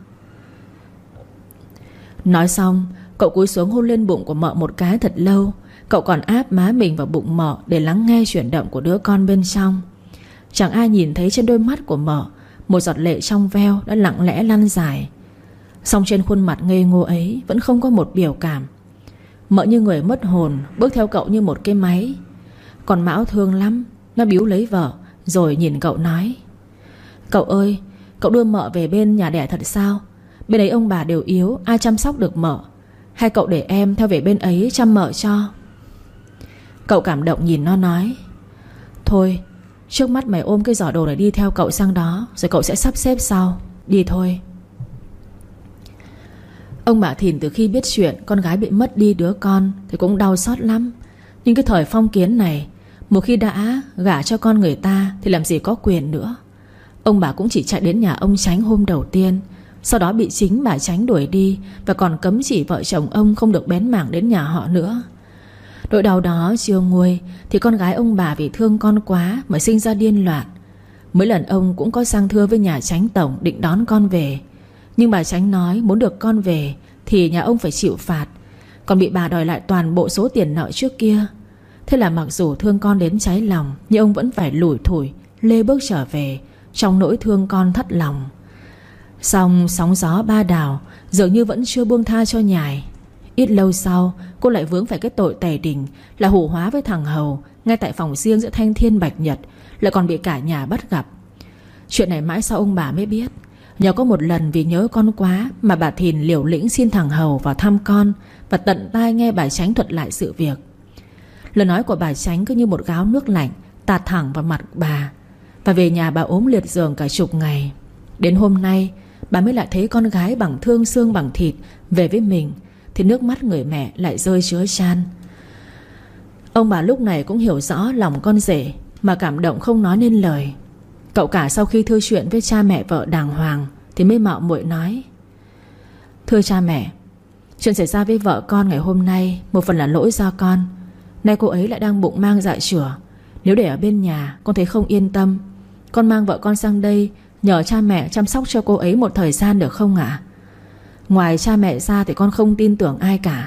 A: Nói xong, cậu cúi xuống hôn lên bụng của mợ một cái thật lâu. Cậu còn áp má mình vào bụng mợ để lắng nghe chuyển động của đứa con bên trong. Chẳng ai nhìn thấy trên đôi mắt của mợ một giọt lệ trong veo đã lặng lẽ lăn dài. Song trên khuôn mặt ngây ngô ấy vẫn không có một biểu cảm. Mợ như người mất hồn, bước theo cậu như một cái máy. Còn Mão thương lắm, nó bíu lấy vợ rồi nhìn cậu nói: Cậu ơi, cậu đưa mợ về bên nhà đẻ thật sao? Bên ấy ông bà đều yếu, ai chăm sóc được mợ? Hay cậu để em theo về bên ấy chăm mợ cho? Cậu cảm động nhìn nó nói: Thôi, trước mắt mày ôm cái giỏ đồ này đi theo cậu sang đó, rồi cậu sẽ sắp xếp sau. Đi thôi. Ông bà Thìn từ khi biết chuyện con gái bị mất đi đứa con thì cũng đau xót lắm. Nhưng cái thời phong kiến này, một khi đã gả cho con người ta thì làm gì có quyền nữa. Ông bà cũng chỉ chạy đến nhà ông Chánh hôm đầu tiên, sau đó bị chính bà Chánh đuổi đi, và còn cấm chỉ vợ chồng ông không được bén mảng đến nhà họ nữa. Nỗi đau đó chưa nguôi thì con gái ông bà vì thương con quá mà sinh ra điên loạn. Mấy lần ông cũng có sang thưa với nhà Chánh tổng định đón con về, nhưng bà Chánh nói muốn được con về thì nhà ông phải chịu phạt, còn bị bà đòi lại toàn bộ số tiền nợ trước kia. Thế là mặc dù thương con đến cháy lòng, nhưng ông vẫn phải lủi thủi lê bước trở về trong nỗi thương con thất lòng. Xong sóng gió ba đảo dường như vẫn chưa buông tha cho nhài. Ít lâu sau, cô lại vướng phải cái tội tày đình là hủ hóa với thằng Hầu ngay tại phòng riêng giữa Thanh Thiên Bạch Nhật, lại còn bị cả nhà bắt gặp. Chuyện này mãi sau ông bà mới biết. Nhờ có một lần vì nhớ con quá mà bà Thìn liều lĩnh xin thằng Hầu vào thăm con, và tận tai nghe bà Chánh thuật lại sự việc. Lời nói của bà Chánh cứ như một gáo nước lạnh tạt thẳng vào mặt bà. Và về nhà bà ốm liệt giường cả chục ngày. Đến hôm nay bà mới lại thấy con gái bằng thương xương bằng thịt về với mình, thì nước mắt người mẹ lại rơi chứa chan. Ông bà lúc này cũng hiểu rõ lòng con rể mà cảm động không nói nên lời. Cậu cả sau khi thưa chuyện với cha mẹ vợ đàng hoàng thì mới mạo muội nói: Thưa cha mẹ, chuyện xảy ra với vợ con ngày hôm nay một phần là lỗi do con. Nay cô ấy lại đang bụng mang dạ chửa. Nếu để ở bên nhà con thấy không yên tâm. Con mang vợ con sang đây nhờ cha mẹ chăm sóc cho cô ấy một thời gian được không ạ? Ngoài cha mẹ ra thì con không tin tưởng ai cả.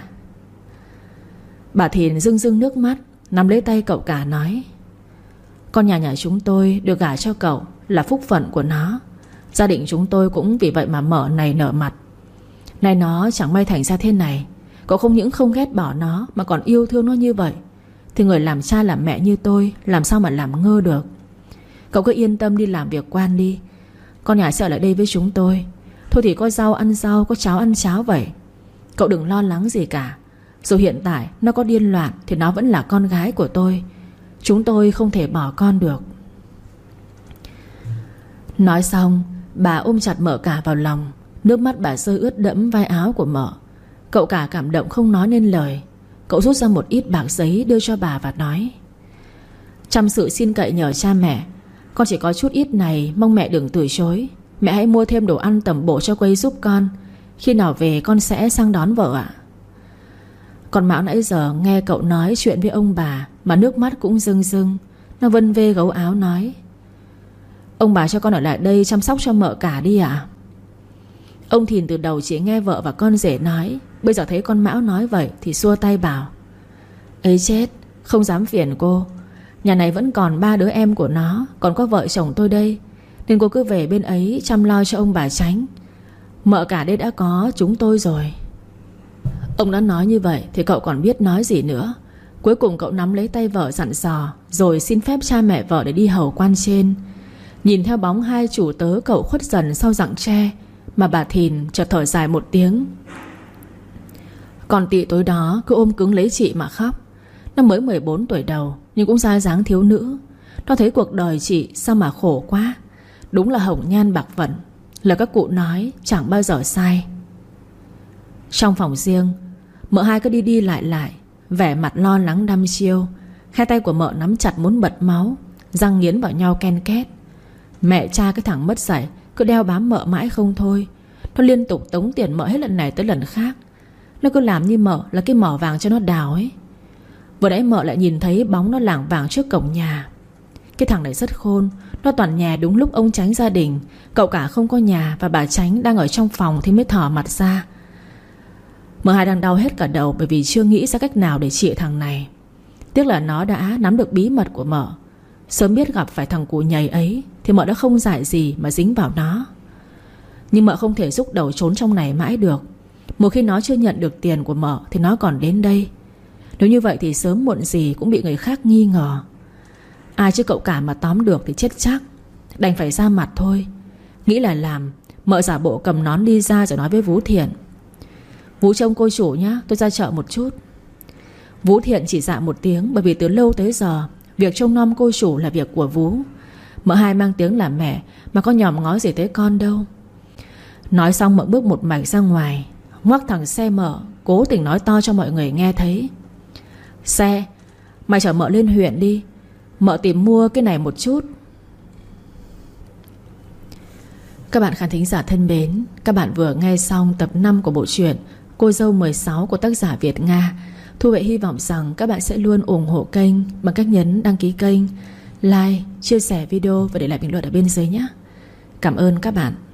A: Bà Thìn rưng rưng nước mắt, nắm lấy tay cậu cả nói: Con nhà nhà chúng tôi được gả cho cậu là phúc phận của nó. Gia đình chúng tôi cũng vì vậy mà mở này nở mặt. Nay nó chẳng may thành ra thế này, cậu không những không ghét bỏ nó mà còn yêu thương nó như vậy, thì người làm cha làm mẹ như tôi làm sao mà làm ngơ được. Cậu cứ yên tâm đi làm việc quan đi. Con nhà sẽ ở lại đây với chúng tôi. Thôi thì có rau ăn rau, có cháo ăn cháo vậy. Cậu đừng lo lắng gì cả. Dù hiện tại nó có điên loạn thì nó vẫn là con gái của tôi. Chúng tôi không thể bỏ con được. Nói xong, bà ôm chặt mợ cả vào lòng. Nước mắt bà rơi ướt đẫm vai áo của mợ. Cậu cả cảm động không nói nên lời. Cậu rút ra một ít bạc giấy đưa cho bà và nói: Chăm sự xin cậy nhờ cha mẹ, con chỉ có chút ít này, mong mẹ đừng từ chối. Mẹ hãy mua thêm đồ ăn tẩm bổ cho Quây giúp con. Khi nào về con sẽ sang đón vợ ạ. Con Mão nãy giờ nghe cậu nói chuyện với ông bà mà nước mắt cũng rưng rưng. Nó vân vê gấu áo nói: ông bà cho con ở lại đây chăm sóc cho mợ cả đi ạ. Ông Thìn từ đầu chỉ nghe vợ và con rể nói, bây giờ thấy con Mão nói vậy thì xua tay bảo: ấy chết, không dám phiền cô. Nhà này vẫn còn ba đứa em của nó, còn có vợ chồng tôi đây, nên cô cứ về bên ấy chăm lo cho ông bà Chánh. Mợ cả đây đã có chúng tôi rồi. Ông đã nói như vậy thì cậu còn biết nói gì nữa. Cuối cùng cậu nắm lấy tay vợ dặn dò, rồi xin phép cha mẹ vợ để đi hầu quan trên. Nhìn theo bóng hai chủ tớ cậu khuất dần sau rặng tre, mà bà Thìn chợt thở dài một tiếng. Còn Tị tối đó cứ ôm cứng lấy chị mà khóc. Nó mới mười bốn tuổi đầu nhưng cũng ra dáng thiếu nữ. Nó thấy cuộc đời chị sao mà khổ quá. Đúng là hồng nhan bạc phận, là các cụ nói chẳng bao giờ sai. Trong phòng riêng, mợ hai cứ đi đi lại lại, vẻ mặt lo lắng đăm chiêu. Hai tay của mợ nắm chặt muốn bật máu, răng nghiến vào nhau ken két. Mẹ cha cái thằng mất dạy cứ đeo bám mợ mãi không thôi. Nó liên tục tống tiền mợ hết lần này tới lần khác. Nó cứ làm như mợ là cái mỏ vàng cho nó đào ấy. Vừa nãy mợ lại nhìn thấy bóng nó lảng vảng trước cổng nhà. Cái thằng này rất khôn. Nó toàn nhà đúng lúc ông Chánh gia đình, cậu cả không có nhà và bà Chánh đang ở trong phòng thì mới thỏ mặt ra. Mợ hai đang đau hết cả đầu bởi vì chưa nghĩ ra cách nào để trị thằng này. Tiếc là nó đã nắm được bí mật của mợ. Sớm biết gặp phải thằng cụ nhầy ấy thì mợ đã không dại gì mà dính vào nó. Nhưng mợ không thể rúc đầu trốn trong này mãi được. Một khi nó chưa nhận được tiền của mợ thì nó còn đến đây. Nếu như vậy thì sớm muộn gì cũng bị người khác nghi ngờ. Ai chứ cậu cả mà tóm được thì chết chắc. Đành phải ra mặt thôi. Nghĩ là làm, mợ giả bộ cầm nón đi ra rồi nói với Vú Thiện: Vú trông cô chủ nhá, tôi ra chợ một chút. Vú Thiện chỉ dạ một tiếng, bởi vì từ lâu tới giờ việc trông nom cô chủ là việc của Vú. Mợ hai mang tiếng là mẹ mà có nhòm ngó gì tới con đâu. Nói xong mợ bước một mạch ra ngoài, ngoắc thằng xe mợ, cố tình nói to cho mọi người nghe thấy: Xe, mày chở mợ lên huyện đi, mợ tìm mua cái này một chút. Các bạn khán thính giả thân mến, các bạn vừa nghe xong tập năm của bộ truyện Cô dâu mười sáu của tác giả Việt Nga. Thu Huệ hy vọng rằng các bạn sẽ luôn ủng hộ kênh bằng cách nhấn đăng ký kênh, like, chia sẻ video và để lại bình luận ở bên dưới nhé. Cảm ơn các bạn.